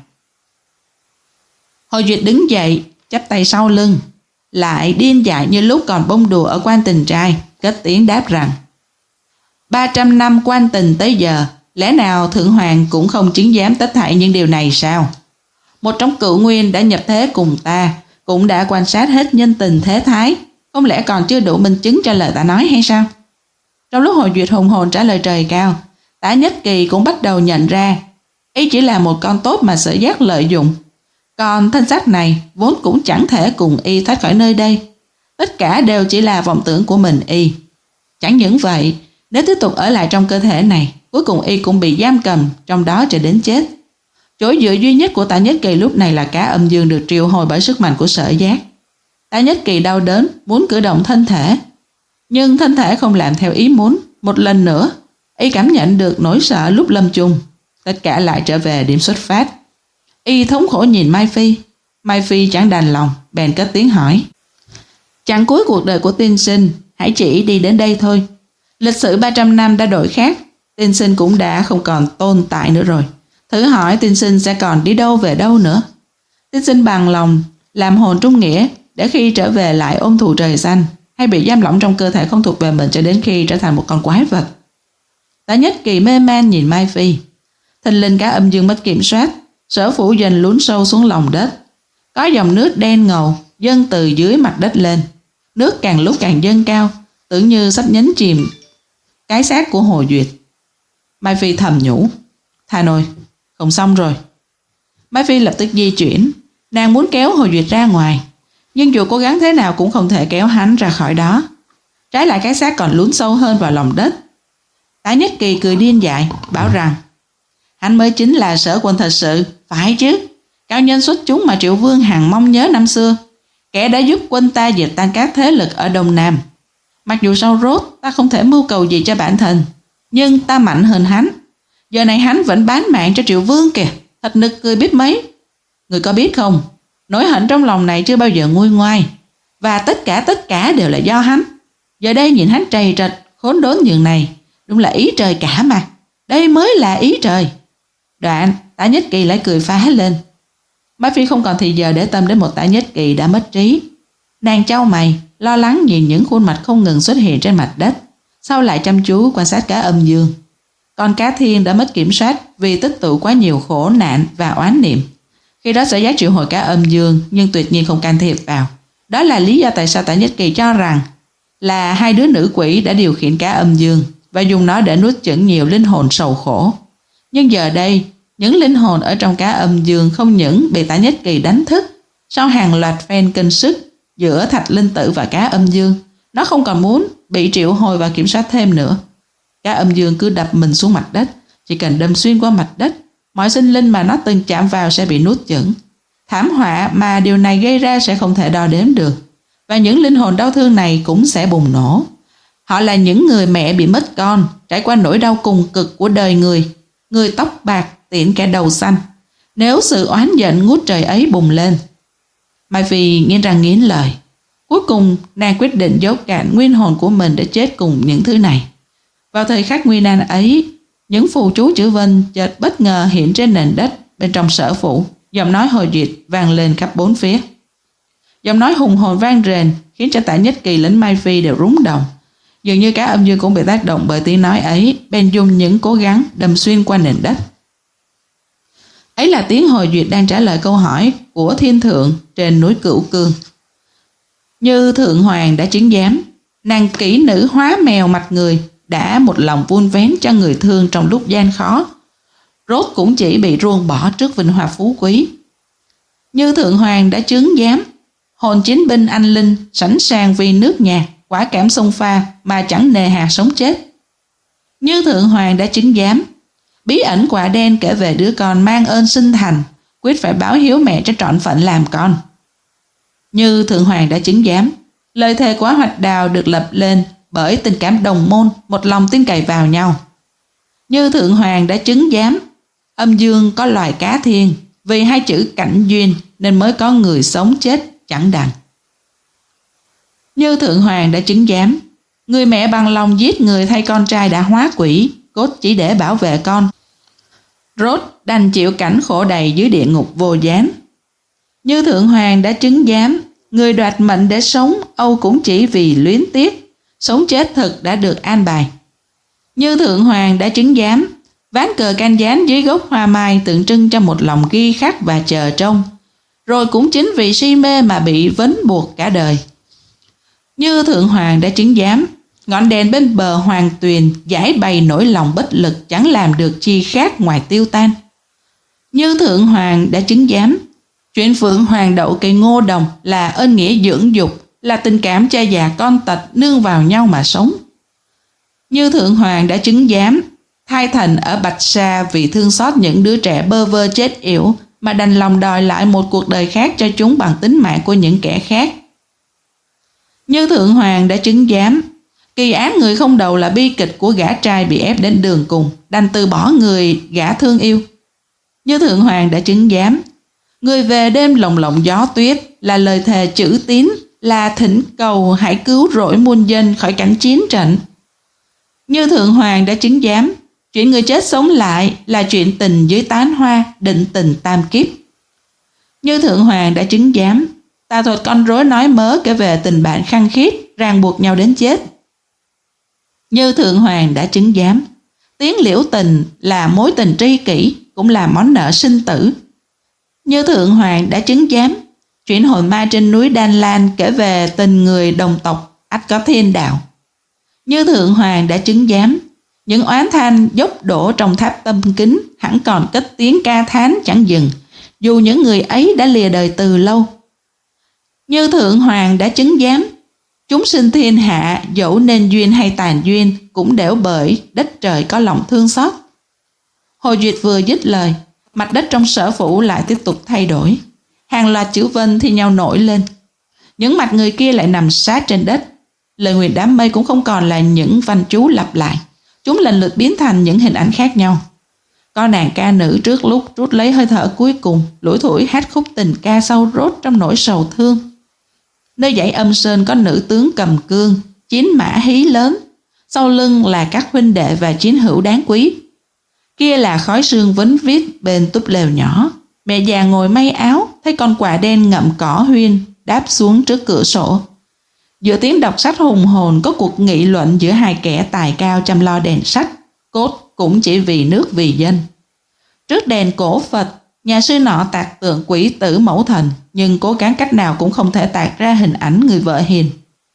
Hồi Duyệt đứng dậy, chắp tay sau lưng, lại điên dại như lúc còn bông đùa ở quan tình trai, cất tiếng đáp rằng: ba trăm năm quan tình tới giờ, lẽ nào Thượng Hoàng cũng không chứng giám tất thảy những điều này sao? Một trong Cửu Nguyên đã nhập thế cùng ta, cũng đã quan sát hết nhân tình thế thái, không lẽ còn chưa đủ minh chứng cho lời ta nói hay sao? Trong lúc Hồi Duyệt hùng hồn trả lời trời cao, Tả Nhất Kỳ cũng bắt đầu nhận ra y chỉ là một con tốt mà Sở Giác lợi dụng. Còn thân xác này vốn cũng chẳng thể cùng y thoát khỏi nơi đây. Tất cả đều chỉ là vọng tưởng của mình y. Chẳng những vậy, nếu tiếp tục ở lại trong cơ thể này, cuối cùng y cũng bị giam cầm trong đó cho đến chết. Chỗ dựa duy nhất của Tả Nhất Kỳ lúc này là cá âm dương được triệu hồi bởi sức mạnh của Sở Giác. Tả Nhất Kỳ đau đớn muốn cử động thân thể, nhưng thân thể không làm theo ý muốn. Một lần nữa, y cảm nhận được nỗi sợ lúc lâm chung. Tất cả lại trở về điểm xuất phát. Y thống khổ nhìn Mai Phi. Mai Phi chẳng đành lòng, bèn cất tiếng hỏi: Chặng cuối cuộc đời của tiên sinh, hãy chỉ đi đến đây thôi. Lịch sử ba trăm năm đã đổi khác, tiên sinh cũng đã không còn tồn tại nữa rồi. Thử hỏi tiên sinh sẽ còn đi đâu về đâu nữa? Tiên sinh bằng lòng làm hồn trung nghĩa để khi trở về lại ôm thù trời xanh, hay bị giam lỏng trong cơ thể không thuộc về mình cho đến khi trở thành một con quái vật. Tạ Nhất Kỳ mê man nhìn Mai Phi. Thình lình cả âm dương mất kiểm soát, Sở Phủ dần lún sâu xuống lòng đất. Có dòng nước đen ngầu dâng từ dưới mặt đất lên. Nước càng lúc càng dâng cao, tưởng như sắp nhấn chìm cái xác của Hồ Duyệt. Mai Phi thầm nhủ, thà nồi, không xong rồi. Mai Phi lập tức di chuyển, nàng muốn kéo Hồ Duyệt ra ngoài, nhưng dù cố gắng thế nào cũng không thể kéo hắn ra khỏi đó. Trái lại cái xác còn lún sâu hơn vào lòng đất. Tạ Nhất Kỳ cười điên dại, bảo rằng hắn mới chính là Sở Quân thật sự, phải chứ, cao nhân xuất chúng mà Triệu Vương hằng mong nhớ năm xưa, kẻ đã giúp quân ta dẹp tan các thế lực ở Đông Nam. Mặc dù sau rốt ta không thể mưu cầu gì cho bản thân, nhưng ta mạnh hơn hắn. Giờ này hắn vẫn bán mạng cho Triệu Vương kìa, thật nực cười biết mấy. Người có biết không, nỗi hận trong lòng này chưa bao giờ nguôi ngoai, và tất cả tất cả đều là do hắn. Giờ đây nhìn hắn trầy trật, khốn đốn nhường này, đúng là ý trời cả mà. Đây mới là ý trời. Đoạn, Tạ Nhất Kỳ lại cười phá lên. Mai Phi không còn thì giờ để tâm đến một Tạ Nhất Kỳ đã mất trí. Nàng chau mày, lo lắng nhìn những khuôn mặt không ngừng xuất hiện trên mặt đất, sau lại chăm chú quan sát cả âm dương. Con cá thiên đã mất kiểm soát vì tích tụ quá nhiều khổ nạn và oán niệm. Khi đó Sở Giác triệu hồi cả âm dương, nhưng tuyệt nhiên không can thiệp vào. Đó là lý do tại sao Tạ Nhất Kỳ cho rằng là hai đứa nữ quỷ đã điều khiển cả âm dương và dùng nó để nuốt chửng nhiều linh hồn sầu khổ. Nhưng giờ đây, những linh hồn ở trong cá âm dương không những bị Tạ Nhất Kỳ đánh thức, sau hàng loạt phen kinh sức giữa Thạch Linh Tử và cá âm dương, nó không còn muốn bị triệu hồi và kiểm soát thêm nữa. Cá âm dương cứ đập mình xuống mặt đất, chỉ cần đâm xuyên qua mặt đất, mọi sinh linh mà nó từng chạm vào sẽ bị nuốt chửng. Thảm họa mà điều này gây ra sẽ không thể đo đếm được, và những linh hồn đau thương này cũng sẽ bùng nổ. Họ là những người mẹ bị mất con, trải qua nỗi đau cùng cực của đời người, người tóc bạc tiễn kẻ đầu xanh. Nếu sự oán giận ngút trời ấy bùng lên. Mai Phi nghiến răng nghiến lợi. Cuối cùng nàng quyết định dốc cạn nguyên hồn của mình để chết cùng những thứ này. Vào thời khắc nguy nan ấy, những phù chú chữ Vân chợt bất ngờ hiện trên nền đất bên trong Sở Phủ. Giọng nói Hồ Duyệt vang lên khắp bốn phía. Giọng nói hùng hồn vang rền khiến cho Tạ Nhất Kỳ lẫn Mai Phi đều rúng động. Dường như cả âm dương cũng bị tác động bởi tiếng nói ấy, bèn dùng những cố gắng đâm xuyên qua nền đất. Ấy là tiếng Hồ Duyệt đang trả lời câu hỏi của thiên thượng trên núi Cửu Cương. Như Thượng Hoàng đã chứng giám, nàng kỹ nữ hóa mèo mặt người đã một lòng vun vén cho người thương trong lúc gian khó, rốt cũng chỉ bị ruồng bỏ trước vinh hoa phú quý. Như Thượng Hoàng đã chứng giám, hồn chiến binh anh linh sẵn sàng vì nước nhà, quả cảm xông pha mà chẳng nề hà sống chết. Như Thượng Hoàng đã chứng giám, bí ẩn quả đen kể về đứa con mang ơn sinh thành, quyết phải báo hiếu mẹ cho trọn phận làm con. Như Thượng Hoàng đã chứng giám, lời thề của Hoạch Đào được lập lên bởi tình cảm đồng môn, một lòng tin cậy vào nhau. Như Thượng Hoàng đã chứng giám, âm dương có loài cá thiên, vì hai chữ cảnh duyên nên mới có người sống chết chẳng đành. Như Thượng Hoàng đã chứng giám, người mẹ bằng lòng giết người thay con trai đã hóa quỷ, cốt chỉ để bảo vệ con, rốt đành chịu cảnh khổ đầy dưới địa ngục vô gián. Như Thượng Hoàng đã chứng giám, người đoạt mệnh để sống âu cũng chỉ vì luyến tiếc, sống chết thực đã được an bài. Như Thượng Hoàng đã chứng giám, ván cờ canh gián dưới gốc hoa mai tượng trưng cho một lòng ghi khắc và chờ trông, rồi cũng chính vì si mê mà bị vấn buộc cả đời. Như Thượng Hoàng đã chứng giám, ngọn đèn bên bờ hoàng tuyền giải bày nỗi lòng bất lực chẳng làm được chi khác ngoài tiêu tan. Như Thượng Hoàng đã chứng giám, chuyện Phượng Hoàng đậu cây ngô đồng là ơn nghĩa dưỡng dục, là tình cảm cha già con tật nương vào nhau mà sống. Như Thượng Hoàng đã chứng giám, Thai Thành ở Bạch Sa vì thương xót những đứa trẻ bơ vơ chết yểu mà đành lòng đòi lại một cuộc đời khác cho chúng bằng tính mạng của những kẻ khác. Như Thượng Hoàng đã chứng giám, kỳ án người không đầu là bi kịch của gã trai bị ép đến đường cùng, đành từ bỏ người gã thương yêu. Như Thượng Hoàng đã chứng giám, người về đêm lồng lộng gió tuyết là lời thề chữ tín, là thỉnh cầu hãy cứu rỗi muôn dân khỏi cảnh chiến trận. Như Thượng Hoàng đã chứng giám, chuyện người chết sống lại là chuyện tình dưới tán hoa, định tình tam kiếp. Như Thượng Hoàng đã chứng giám, Tà thuật con rối nói mớ kể về tình bạn khăng khít, ràng buộc nhau đến chết. Như Thượng Hoàng đã chứng giám, tiếng liễu tình là mối tình tri kỷ, cũng là món nợ sinh tử. Như Thượng Hoàng đã chứng giám, chuyện hồn ma trên núi Đan Lan kể về tình người đồng tộc ắt có thiên đạo. Như Thượng Hoàng đã chứng giám, những oán than dốc đổ trong tháp tâm kính hẳn còn cất tiếng ca thán chẳng dừng, dù những người ấy đã lìa đời từ lâu. Như Thượng Hoàng đã chứng giám, chúng sinh thiên hạ dẫu nên duyên hay tàn duyên cũng đều bởi đất trời có lòng thương xót. Hồ Duyệt vừa dứt lời, mặt đất trong sở phủ lại tiếp tục thay đổi. Hàng loạt chữ vân thi nhau nổi lên. Những mặt người kia lại nằm sát trên đất. Lời nguyền đám mây cũng không còn là những văn chú lặp lại. Chúng lần lượt biến thành những hình ảnh khác nhau. Có nàng ca nữ trước lúc rút lấy hơi thở cuối cùng, lủi thủi hát khúc tình ca sâu rốt trong nỗi sầu thương. Nơi dãy Âm Sơn có nữ tướng cầm cương, chiến mã hí lớn, sau lưng là các huynh đệ và chiến hữu đáng quý. Kia là khói sương vấn vít bên túp lều nhỏ. Mẹ già ngồi may áo, thấy con quạ đen ngậm cỏ huyên đáp xuống trước cửa sổ. Giữa tiếng đọc sách hùng hồn có cuộc nghị luận giữa hai kẻ tài cao chăm lo đèn sách, cốt cũng chỉ vì nước vì dân. Trước đèn cổ Phật, nhà sư nọ tạc tượng quỷ tử mẫu thần, nhưng cố gắng cách nào cũng không thể tạc ra hình ảnh người vợ hiền.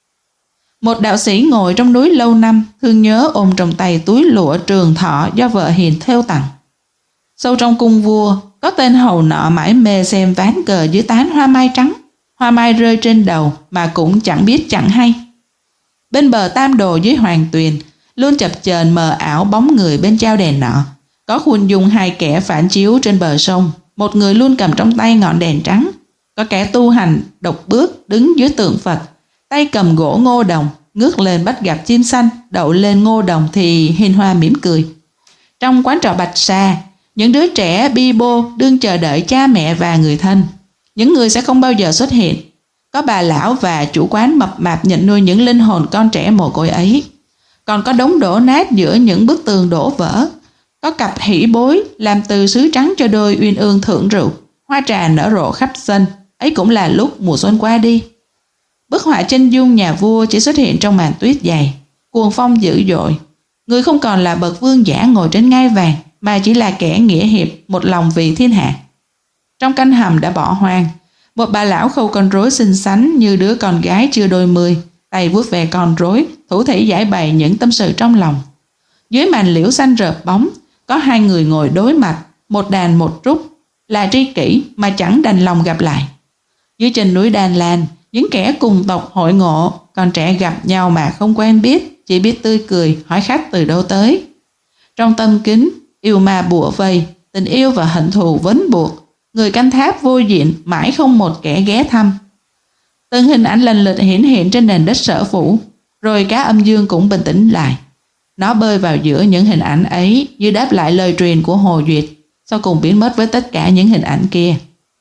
Một đạo sĩ ngồi trong núi lâu năm, thương nhớ ôm trong tay túi lụa trường thọ do vợ hiền thêu tặng. Sâu trong cung vua, có tên hầu nọ mãi mê xem ván cờ dưới tán hoa mai trắng. Hoa mai rơi trên đầu mà cũng chẳng biết chẳng hay. Bên bờ Tam Đồ dưới Hoàng Tuyền, luôn chập chờn mờ ảo bóng người bên trao đèn nọ. Có khuôn dung hai kẻ phản chiếu trên bờ sông, một người luôn cầm trong tay ngọn đèn trắng. Có kẻ tu hành độc bước đứng dưới tượng Phật, tay cầm gỗ ngô đồng, ngước lên bắt gặp chim xanh đậu lên ngô đồng thì hiền hoa mỉm cười. Trong quán trọ Bạch Sa, những đứa trẻ bi bô đương chờ đợi cha mẹ và người thân. Những người sẽ không bao giờ xuất hiện. Có bà lão và chủ quán mập mạp nhận nuôi những linh hồn con trẻ mồ côi ấy. Còn có đống đổ nát giữa những bức tường đổ vỡ. Có cặp hỷ bối làm từ sứ trắng cho đôi uyên ương thưởng rượu. Hoa trà nở rộ khắp sân, ấy cũng là lúc mùa xuân qua đi. Bức họa chân dung nhà vua chỉ xuất hiện trong màn tuyết dày. Cuồng phong dữ dội. Người không còn là bậc vương giả ngồi trên ngai vàng, mà chỉ là kẻ nghĩa hiệp một lòng vì thiên hạ. Trong canh hầm đã bỏ hoang, một bà lão khâu con rối xinh xắn như đứa con gái chưa đôi mươi, tay vuốt về con rối, thủ thỉ giải bày những tâm sự trong lòng. Dưới màn liễu xanh rợp bóng, có hai người ngồi đối mặt, một đàn một trúc, là tri kỷ mà chẳng đành lòng gặp lại. Dưới chân núi Đan Lan, những kẻ cùng tộc hội ngộ, con trẻ gặp nhau mà không quen biết, chỉ biết tươi cười hỏi khách từ đâu tới. Trong tâm kính, yêu ma bủa vây, tình yêu và hận thù vấn buộc. Người canh tháp vô diện mãi không một kẻ ghé thăm. Từng hình ảnh lần lượt hiển hiện trên nền đất sở phủ, rồi cá âm dương cũng bình tĩnh lại. Nó bơi vào giữa những hình ảnh ấy như đáp lại lời truyền của Hồ Duyệt, sau cùng biến mất với tất cả những hình ảnh kia.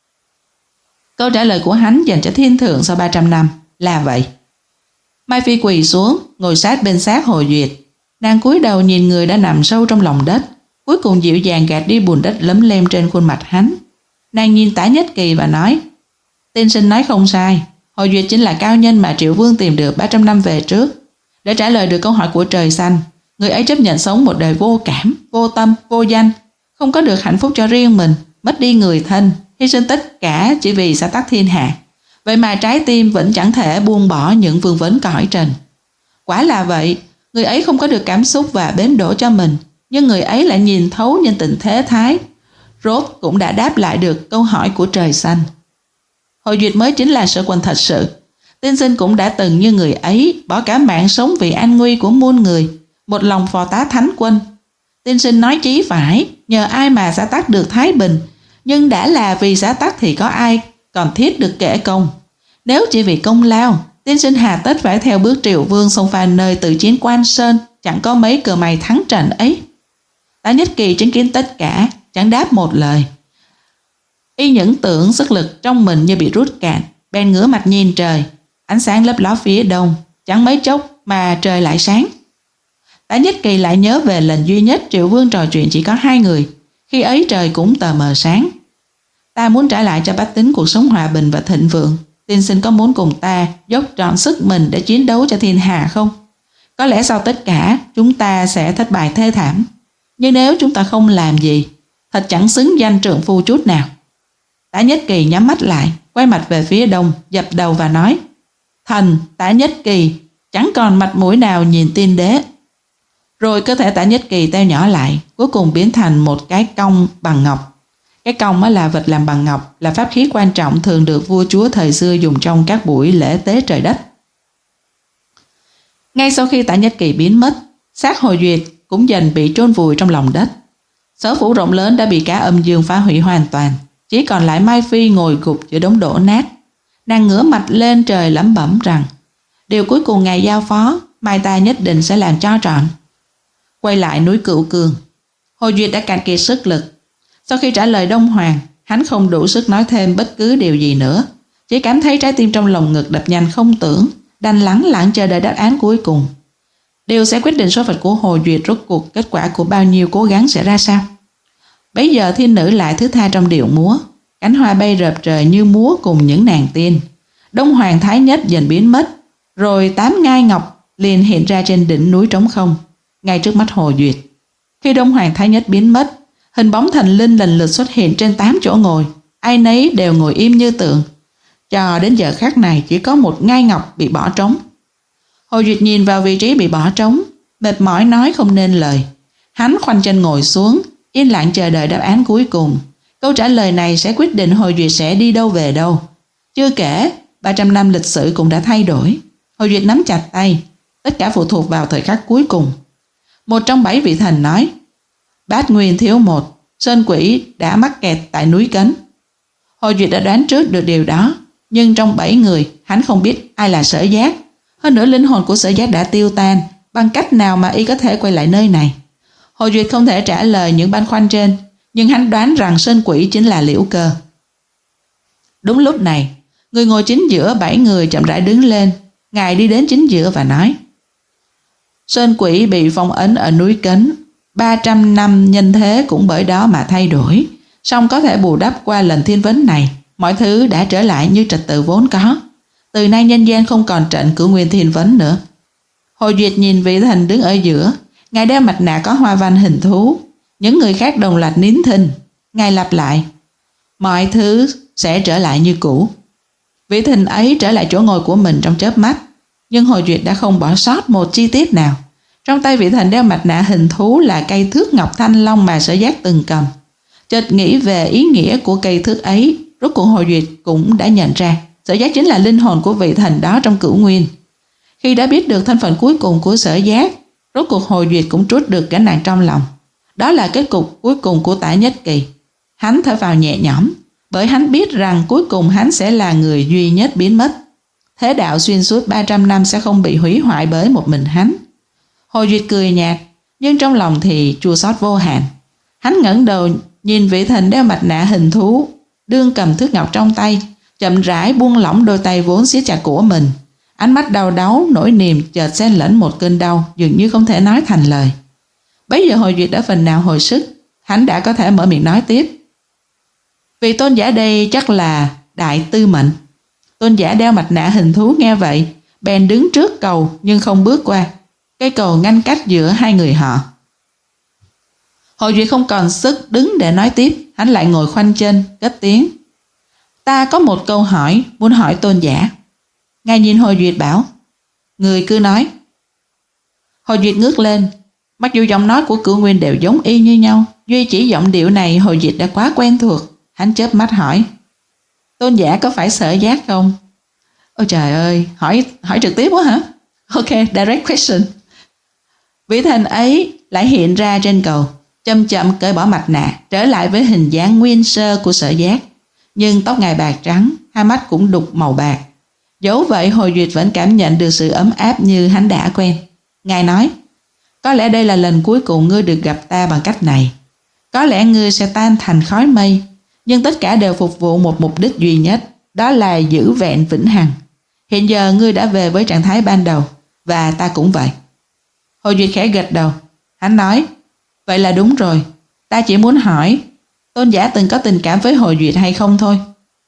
Câu trả lời của hắn dành cho thiên thượng sau ba trăm năm là vậy. Mai Phi quỳ xuống, ngồi sát bên xác Hồ Duyệt. Nàng cúi đầu nhìn người đã nằm sâu trong lòng đất, cuối cùng dịu dàng gạt đi bùn đất lấm lem trên khuôn mặt hắn. Nàng nhìn Tả Nhất Kỳ và nói: Tiên sinh nói không sai, Hồ Duyệt chính là cao nhân mà Triệu Vương tìm được ba trăm năm về trước. Để trả lời được câu hỏi của trời xanh, người ấy chấp nhận sống một đời vô cảm, vô tâm, vô danh, không có được hạnh phúc cho riêng mình, mất đi người thân, hy sinh tất cả chỉ vì xã tắc thiên hạ. Vậy mà trái tim vẫn chẳng thể buông bỏ những vương vấn cõi trần. Quả là vậy, người ấy không có được cảm xúc và bến đỗ cho mình, nhưng người ấy lại nhìn thấu nhân tình thế thái, rốt cũng đã đáp lại được câu hỏi của trời xanh. Hồ Duyệt mới chính là sở quân thật sự. Tiên sinh cũng đã từng như người ấy, bỏ cả mạng sống vì an nguy của muôn người, một lòng phò tá thánh quân. Tiên sinh nói chí phải, nhờ ai mà xã tắc được thái bình, nhưng đã là vì xã tắc thì có ai còn thiết được kể công. Nếu chỉ vì công lao, tiên sinh hà tất phải theo bước Triệu Vương xông pha nơi từ chiến Quan Sơn, chẳng có mấy cờ mày thắng trận ấy. Tả Nhất Kỳ chứng kiến tất cả, chẳng đáp một lời. Y những tưởng sức lực trong mình như bị rút cạn, bèn ngửa mặt nhìn trời. Ánh sáng lấp ló phía đông, chẳng mấy chốc mà trời lại sáng. Tả Nhất Kỳ lại nhớ về lần duy nhất Triệu Vương trò chuyện chỉ có hai người, khi ấy trời cũng tờ mờ sáng. Ta muốn trả lại cho bách tính cuộc sống hòa bình và thịnh vượng, tiên sinh có muốn cùng ta dốc trọn sức mình để chiến đấu cho thiên hạ không? Có lẽ sau tất cả chúng ta sẽ thất bại thê thảm, nhưng nếu chúng ta không làm gì, thật chẳng xứng danh trượng phu chút nào. Tả Nhất Kỳ nhắm mắt lại, quay mặt về phía đông, dập đầu và nói: Thần Tả Nhất Kỳ chẳng còn mặt mũi nào nhìn tiên đế. Rồi cơ thể Tả Nhất Kỳ teo nhỏ lại, cuối cùng biến thành một cái cong bằng ngọc. Cái cong là vật làm bằng ngọc, là pháp khí quan trọng thường được vua chúa thời xưa dùng trong các buổi lễ tế trời đất. Ngay sau khi Tả Nhất Kỳ biến mất, xác Hồ Duyệt cũng dần bị chôn vùi trong lòng đất. Sở phủ rộng lớn đã bị cả âm dương phá hủy hoàn toàn, chỉ còn lại Mai Phi ngồi gục giữa đống đổ nát. Nàng ngửa mặt lên trời lẩm bẩm rằng điều cuối cùng ngài giao phó, mai ta nhất định sẽ làm cho trọn. Quay lại núi Cửu Cương, Hồ Duyệt đã cạn kiệt sức lực. Sau khi trả lời Đông Hoàng, hắn không đủ sức nói thêm bất cứ điều gì nữa, chỉ cảm thấy trái tim trong lồng ngực đập nhanh không tưởng, đành lẳng lặng chờ đợi đáp án cuối cùng. Điều sẽ quyết định số phận của Hồ Duyệt, rốt cuộc kết quả của bao nhiêu cố gắng sẽ ra sao. Bấy giờ thiên nữ lại thứ tha trong điệu múa, cánh hoa bay rợp trời như múa cùng những nàng tiên. Đông Hoàng Thái Nhất dần biến mất, rồi tám ngai ngọc liền hiện ra trên đỉnh núi trống không, ngay trước mắt Hồ Duyệt. Khi Đông Hoàng Thái Nhất biến mất, hình bóng thần linh lần lượt xuất hiện trên tám chỗ ngồi, ai nấy đều ngồi im như tượng. Cho đến giờ khắc này chỉ có một ngai ngọc bị bỏ trống. Hồ Duyệt nhìn vào vị trí bị bỏ trống, mệt mỏi nói không nên lời. Hắn khoanh chân ngồi xuống, yên lặng chờ đợi đáp án cuối cùng. Câu trả lời này sẽ quyết định Hồ Duyệt sẽ đi đâu về đâu. Chưa kể, ba trăm năm lịch sử cũng đã thay đổi. Hồ Duyệt nắm chặt tay, tất cả phụ thuộc vào thời khắc cuối cùng. Một trong bảy vị thần nói: Bát Nguyên thiếu một, Sơn Quỷ đã mắc kẹt tại núi Cấn. Hồ Duyệt đã đoán trước được điều đó, nhưng trong bảy người, hắn không biết ai là Sở Giác. Hơn nữa linh hồn của Sở Giác đã tiêu tan, bằng cách nào mà y có thể quay lại nơi này? Hồ Duyệt không thể trả lời những băn khoăn trên, nhưng hắn đoán rằng Sơn Quỷ chính là Liễu Cơ. Đúng lúc này, người ngồi chính giữa bảy người chậm rãi đứng lên. Ngài đi đến chính giữa và nói: Sơn Quỷ bị phong ấn ở núi Cấn, ba trăm năm nhân thế cũng bởi đó mà thay đổi, song có thể bù đắp qua lần thiên vấn này, mọi thứ đã trở lại như trật tự vốn có. Từ nay nhân gian không còn trận Cửu Nguyên thiên vấn nữa. Hồ Duyệt nhìn vị thần đứng ở giữa, ngài đeo mặt nạ có hoa văn hình thú. Những người khác đồng loạt nín thinh. Ngài lặp lại: mọi thứ sẽ trở lại như cũ. Vị thần ấy trở lại chỗ ngồi của mình trong chớp mắt, nhưng Hồ Duyệt đã không bỏ sót một chi tiết nào. Trong tay vị thần đeo mặt nạ hình thú là cây thước ngọc thanh long mà Sở Giác từng cầm. Chợt nghĩ về ý nghĩa của cây thước ấy, rốt cuộc Hồ Duyệt cũng đã nhận ra Sở Giác chính là linh hồn của vị thần đó trong Cửu Nguyên. Khi đã biết được thân phận cuối cùng của Sở Giác, rốt cuộc Hồ Duyệt cũng trút được gánh nặng trong lòng. Đó là kết cục cuối cùng của Tả Nhất Kỳ. Hắn thở vào nhẹ nhõm, bởi hắn biết rằng cuối cùng hắn sẽ là người duy nhất biến mất. Thế đạo xuyên suốt ba trăm năm sẽ không bị hủy hoại bởi một mình hắn. Hồ Duyệt cười nhạt, nhưng trong lòng thì chua xót vô hạn. Hắn ngẩng đầu nhìn vị thần đeo mặt nạ hình thú, đương cầm thước ngọc trong tay, chậm rãi buông lỏng đôi tay vốn siết chặt của mình. Ánh mắt đau đáu, nỗi niềm chợt xen lẫn một cơn đau dường như không thể nói thành lời. Bấy giờ Hồ Duyệt đã phần nào hồi sức, hắn đã có thể mở miệng nói tiếp. Vị tôn giả đây chắc là Đại Tư Mệnh. Tôn giả đeo mặt nạ hình thú nghe vậy, bèn đứng trước cầu nhưng không bước qua. Cây cầu ngăn cách giữa hai người họ. Hồ Duyệt không còn sức đứng để nói tiếp, hắn lại ngồi khoanh chân, cất tiếng: Ta có một câu hỏi muốn hỏi tôn giả. Ngài nhìn Hồ Duyệt bảo: Người cứ nói. Hồ Duyệt ngước lên. Mặc dù giọng nói của Cửu Nguyên đều giống y như nhau, duy chỉ giọng điệu này Hồ Duyệt đã quá quen thuộc. Hắn chớp mắt hỏi: Tôn giả có phải Sở Giác không? Ôi trời ơi, hỏi hỏi trực tiếp quá hả? Ok, direct question. Vị thần ấy lại hiện ra trên cầu, chậm chậm cởi bỏ mặt nạ, trở lại với hình dáng nguyên sơ của Sở Giác. Nhưng tóc ngài bạc trắng, hai mắt cũng đục màu bạc. Dẫu vậy Hồ Duyệt vẫn cảm nhận được sự ấm áp như hắn đã quen. Ngài nói: Có lẽ đây là lần cuối cùng ngươi được gặp ta bằng cách này. Có lẽ ngươi sẽ tan thành khói mây, nhưng tất cả đều phục vụ một mục đích duy nhất, đó là giữ vẹn vĩnh hằng. Hiện giờ ngươi đã về với trạng thái ban đầu, và ta cũng vậy. Hồ Duyệt khẽ gật đầu. Hắn nói: Vậy là đúng rồi, ta chỉ muốn hỏi tôn giả từng có tình cảm với Hồ Duyệt hay không thôi.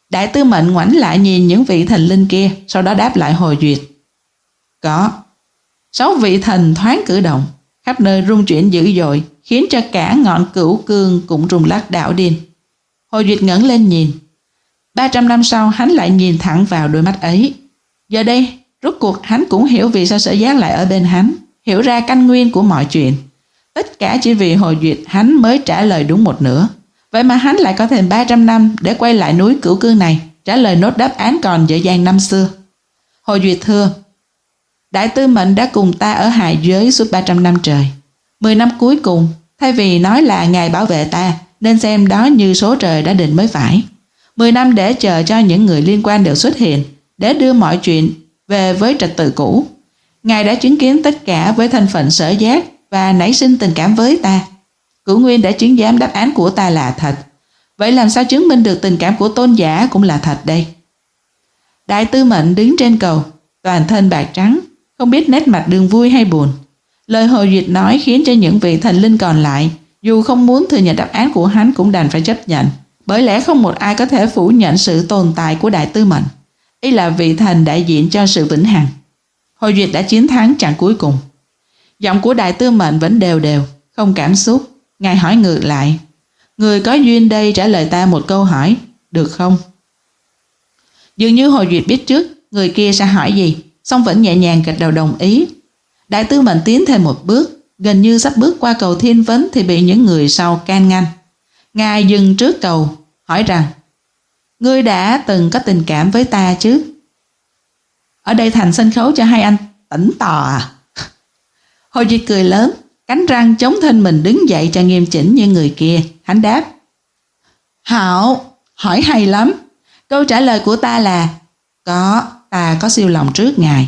Đại Tư Mệnh ngoảnh lại nhìn những vị thần linh kia, sau đó đáp lại Hồ Duyệt. Có. Sáu vị thần thoáng cử động, khắp nơi rung chuyển dữ dội, khiến cho cả ngọn Cửu Cương cũng rung lắc đảo điên. Hồ Duyệt ngẩng lên nhìn. Ba trăm năm sau hắn lại nhìn thẳng vào đôi mắt ấy. Giờ đây, rốt cuộc hắn cũng hiểu vì sao Sở Giác lại ở bên hắn, hiểu ra căn nguyên của mọi chuyện. Tất cả chỉ vì Hồ Duyệt hắn mới trả lời đúng một nửa. Vậy mà hắn lại có thêm ba trăm năm để quay lại núi Cửu Cương này, trả lời nốt đáp án còn dở dang năm xưa. Hồ Duyệt thưa, Đại Tư Mệnh đã cùng ta ở hài giới suốt ba trăm năm trời. Mười năm cuối cùng, thay vì nói là ngài bảo vệ ta, nên xem đó như số trời đã định mới phải. Mười năm để chờ cho những người liên quan đều xuất hiện, để đưa mọi chuyện về với trật tự cũ. Ngài đã chứng kiến tất cả với thân phận Sở Giác và nảy sinh tình cảm với ta. Cửu Nguyên đã chứng giám đáp án của ta là thật. Vậy làm sao chứng minh được tình cảm của tôn giả cũng là thật đây? Đại Tư Mệnh đứng trên cầu, toàn thân bạc trắng, không biết nét mặt đường vui hay buồn. Lời Hồ Duyệt nói khiến cho những vị thần linh còn lại, dù không muốn thừa nhận đáp án của hắn cũng đành phải chấp nhận, bởi lẽ không một ai có thể phủ nhận sự tồn tại của Đại Tư Mệnh. Y là vị thần đại diện cho sự vĩnh hằng. Hồ Duyệt đã chiến thắng trận cuối cùng. Giọng của Đại Tư Mệnh vẫn đều đều, không cảm xúc. Ngài hỏi ngược lại, người có duyên đây trả lời ta một câu hỏi, được không? Dường như Hồ Duyệt biết trước người kia sẽ hỏi gì, song vẫn nhẹ nhàng gật đầu đồng ý. Đại Tư Mệnh tiến thêm một bước, gần như sắp bước qua cầu thiên vấn thì bị những người sau can ngăn. Ngài dừng trước cầu, hỏi rằng, ngươi đã từng có tình cảm với ta chứ? Ở đây thành sân khấu cho hai anh tỉnh tò à? Hồ Duyệt cười lớn, cánh răng chống thân mình đứng dậy cho nghiêm chỉnh như người kia. Hắn đáp, hảo, hỏi hay lắm. Câu trả lời của ta là, có, ta có siêu lòng trước ngài.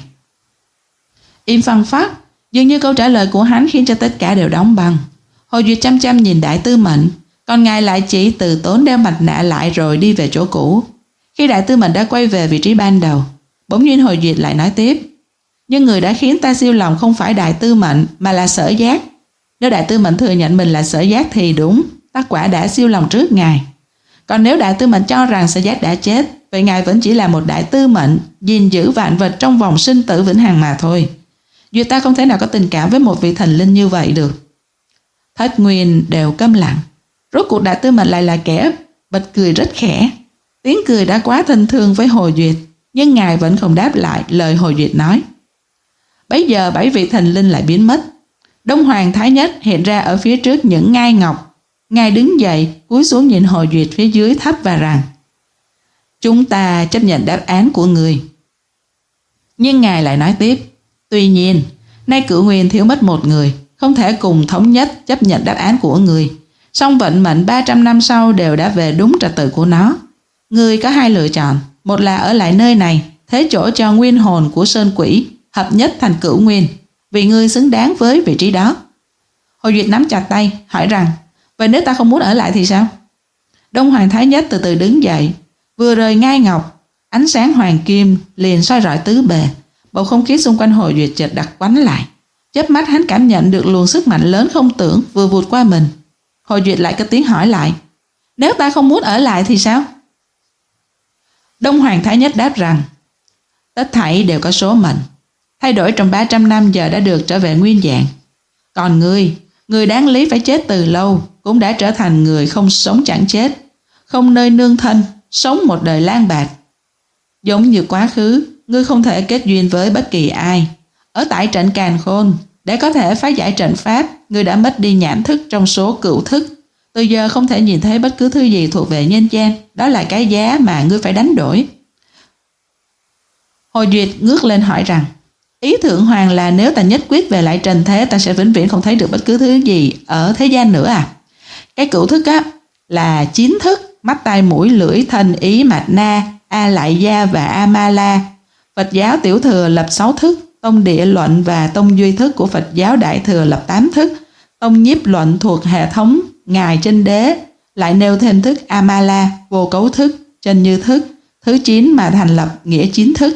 Im phăng phát, dường như câu trả lời của hắn khiến cho tất cả đều đóng băng. Hồ Duyệt chăm chăm nhìn Đại Tư Mệnh, còn ngài lại chỉ từ tốn đeo mặt nạ lại rồi đi về chỗ cũ. Khi Đại Tư Mệnh đã quay về vị trí ban đầu, bỗng nhiên Hồ Duyệt lại nói tiếp, nhưng người đã khiến ta siêu lòng không phải Đại Tư Mệnh mà là Sở Giác. Nếu Đại Tư Mệnh thừa nhận mình là Sở Giác thì đúng, ta quả đã siêu lòng trước ngài. Còn nếu Đại Tư Mệnh cho rằng Sở Giác đã chết, vậy ngài vẫn chỉ là một Đại Tư Mệnh gìn giữ vạn vật trong vòng sinh tử vĩnh hằng mà thôi. Duyệt ta không thể nào có tình cảm với một vị thần linh như vậy được. Thất Nguyên đều câm lặng. Rốt cuộc Đại Tư Mệnh lại là kẻ bật cười rất khẽ. Tiếng cười đã quá thân thương với Hồ Duyệt, nhưng ngài vẫn không đáp lại lời Hồ Duyệt nói. Bấy giờ bảy vị thần linh lại biến mất. Đông Hoàng Thái Nhất hiện ra ở phía trước những ngai ngọc. Ngài đứng dậy, cúi xuống nhìn Hồ Duyệt phía dưới thấp và rằng, chúng ta chấp nhận đáp án của người. Nhưng ngài lại nói tiếp, tuy nhiên, nay Cửu Nguyên thiếu mất một người, không thể cùng thống nhất chấp nhận đáp án của người. Song vận mệnh ba trăm năm sau đều đã về đúng trật tự của nó. Người có hai lựa chọn, một là ở lại nơi này, thế chỗ cho nguyên hồn của Sơn Quỷ hợp nhất thành Cửu Nguyên, vì ngươi xứng đáng với vị trí đó. Hồ Duyệt nắm chặt tay, hỏi rằng, vậy nếu ta không muốn ở lại thì sao? Đông Hoàng Thái Nhất từ từ đứng dậy, vừa rời ngai ngọc, ánh sáng hoàng kim liền soi rọi tứ bề. Bầu không khí xung quanh Hồ Duyệt chợt đặc quánh lại. Chớp mắt hắn cảm nhận được luồng sức mạnh lớn không tưởng vừa vụt qua mình. Hồ Duyệt lại có tiếng hỏi lại, nếu ta không muốn ở lại thì sao? Đông Hoàng Thái Nhất đáp rằng, tất thảy đều có số mệnh, thay đổi trong ba trăm năm giờ đã được trở về nguyên dạng. Còn ngươi, người đáng lý phải chết từ lâu, cũng đã trở thành người không sống chẳng chết, không nơi nương thân, sống một đời lang bạc. Giống như quá khứ, ngươi không thể kết duyên với bất kỳ ai. Ở tại trận Càn Khôn, để có thể phá giải trận pháp, ngươi đã mất đi nhãn thức trong số cửu thức. Từ giờ không thể nhìn thấy bất cứ thứ gì thuộc về nhân gian, đó là cái giá mà ngươi phải đánh đổi. Hồ Duyệt ngước lên hỏi rằng, ý Thượng Hoàng là nếu ta nhất quyết về lại trần thế, ta sẽ vĩnh viễn không thấy được bất cứ thứ gì ở thế gian nữa à? Cái cửu thức á là chín thức, mắt tai mũi lưỡi thân ý mạt na, a lại gia và a ma la. Phật giáo tiểu thừa lập sáu thức, tông địa luận và tông duy thức của Phật giáo đại thừa lập tám thức, tông nhiếp luận thuộc hệ thống ngài chân đế lại nêu thêm thức a ma la, vô cấu thức, chân như thức, thứ chín mà thành lập nghĩa chín thức.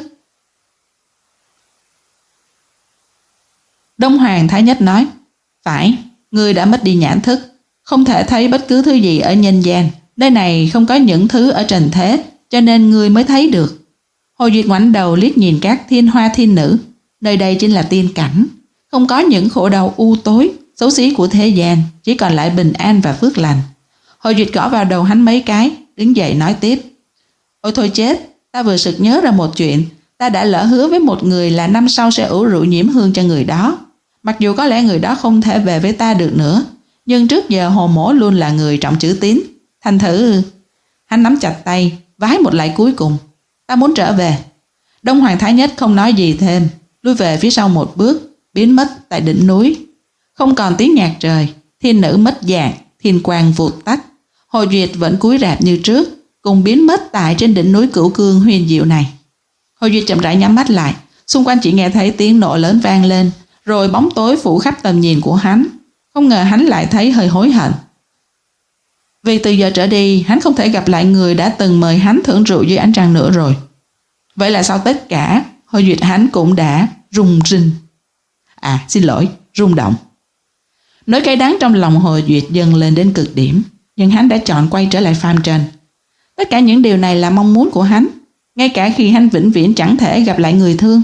Đông Hoàng Thái Nhất nói, phải, ngươi đã mất đi nhãn thức, không thể thấy bất cứ thứ gì ở nhân gian. Nơi này không có những thứ ở trần thế, cho nên ngươi mới thấy được. Hồ Duyệt ngoảnh đầu liếc nhìn các thiên hoa thiên nữ. Nơi đây chính là tiên cảnh, không có những khổ đau u tối, xấu xí của thế gian, chỉ còn lại bình an và phước lành. Hồ Duyệt gõ vào đầu hắn mấy cái, đứng dậy nói tiếp. Ôi thôi chết, ta vừa sực nhớ ra một chuyện. Ta đã lỡ hứa với một người là năm sau sẽ ủ rượu nhiễm hương cho người đó. Mặc dù có lẽ người đó không thể về với ta được nữa, nhưng trước giờ Hồ mỗ luôn là người trọng chữ tín. Thành thử... Hắn nắm chặt tay, vái một lạy cuối cùng. Ta muốn trở về. Đông Hoàng Thái Nhất không nói gì thêm, lui về phía sau một bước, biến mất tại đỉnh núi. Không còn tiếng nhạc trời, thiên nữ mất dạng, thiên quang vụt tắt. Hồ Duyệt vẫn cúi rạp như trước, cùng biến mất tại trên đỉnh núi Cửu Cương huyền diệu này. Hồ Duyệt chậm rãi nhắm mắt lại, xung quanh chỉ nghe thấy tiếng nổ lớn vang lên, rồi bóng tối phủ khắp tầm nhìn của hắn. Không ngờ hắn lại thấy hơi hối hận. Vì từ giờ trở đi, hắn không thể gặp lại người đã từng mời hắn thưởng rượu dưới ánh trăng nữa rồi. Vậy là sau tất cả, Hồ Duyệt hắn cũng đã rung rinh. À, xin lỗi, rung động. Nỗi cay đắng trong lòng Hồ Duyệt dâng lên đến cực điểm, nhưng hắn đã chọn quay trở lại phàm trần. Tất cả những điều này là mong muốn của hắn, ngay cả khi hắn vĩnh viễn chẳng thể gặp lại người thương.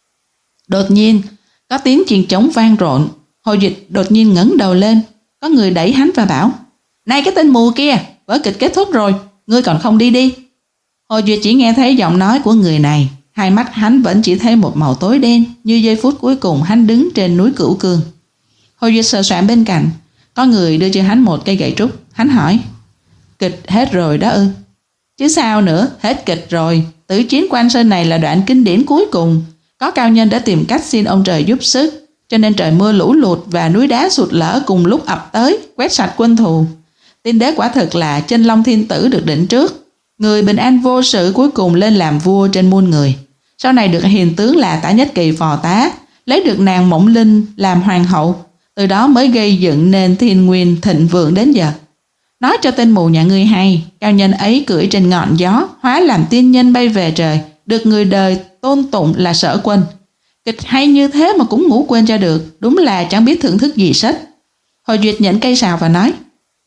Đột nhiên, có tiếng chiêng trống vang rộn. Hồ Duyệt đột nhiên ngẩng đầu lên, có người đẩy hắn và bảo: Này cái tên mù kia, vở kịch kết thúc rồi, ngươi còn không đi đi. Hồ Duyệt chỉ nghe thấy giọng nói của người này, hai mắt hắn vẫn chỉ thấy một màu tối đen, như giây phút cuối cùng hắn đứng trên núi Cửu Cương. Hồ Duyệt sờ soạn bên cạnh, có người đưa cho hắn một cây gậy trúc. Hắn hỏi: Kịch hết rồi đó ư? Chứ sao nữa, hết kịch rồi. Tử chiến của anh Sơn này là đoạn kinh điển cuối cùng. Có cao nhân đã tìm cách xin ông trời giúp sức, cho nên trời mưa lũ lụt và núi đá sụt lở cùng lúc ập tới, quét sạch quân thù. Tiên đế quả thực là Chân Long Thiên Tử được định trước, người bình an vô sự cuối cùng lên làm vua trên muôn người. Sau này được hiền tướng là Tả Nhất Kỳ phò tá, lấy được nàng Mộng Linh làm hoàng hậu, từ đó mới gây dựng nên thiên nguyên thịnh vượng đến giờ. Nói cho tên mù nhà ngươi hay, cao nhân ấy cưỡi trên ngọn gió, hóa làm tiên nhân bay về trời, được người đời tôn tụng là Sở Quân. Kịch hay như thế mà cũng ngủ quên cho được, đúng là chẳng biết thưởng thức gì sách. Hồ Duyệt nhẫn cây sào và nói: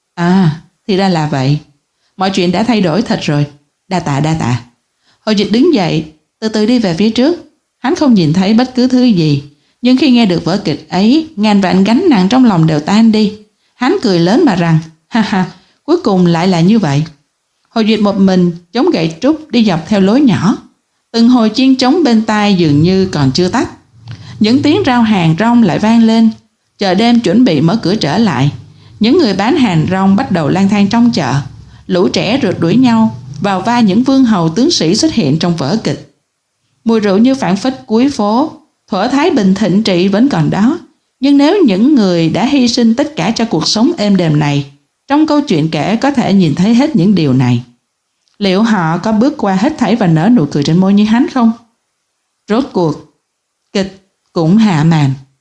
À, thì ra là vậy. Mọi chuyện đã thay đổi thật rồi. Đa tạ đa tạ. Hồ Duyệt đứng dậy, từ từ đi về phía trước. Hắn không nhìn thấy bất cứ thứ gì, nhưng khi nghe được vở kịch ấy, ngàn vạn gánh nặng trong lòng đều tan đi. Hắn cười lớn mà rằng: Ha ha, cuối cùng lại là như vậy. Hồ Duyệt một mình chống gậy trúc đi dọc theo lối nhỏ. Từng hồi chiên trống bên tai dường như còn chưa tắt. Những tiếng rao hàng rong lại vang lên. Chợ đêm chuẩn bị mở cửa trở lại. Những người bán hàng rong bắt đầu lang thang trong chợ. Lũ trẻ rượt đuổi nhau, vào vai những vương hầu tướng sĩ xuất hiện trong vở kịch. Mùi rượu như phảng phất cuối phố. Thuở thái bình thịnh trị vẫn còn đó. Nhưng nếu những người đã hy sinh tất cả cho cuộc sống êm đềm này, trong câu chuyện kể có thể nhìn thấy hết những điều này, liệu họ có bước qua hết thảy và nở nụ cười trên môi như hắn không? Rốt cuộc, kịch cũng hạ màn.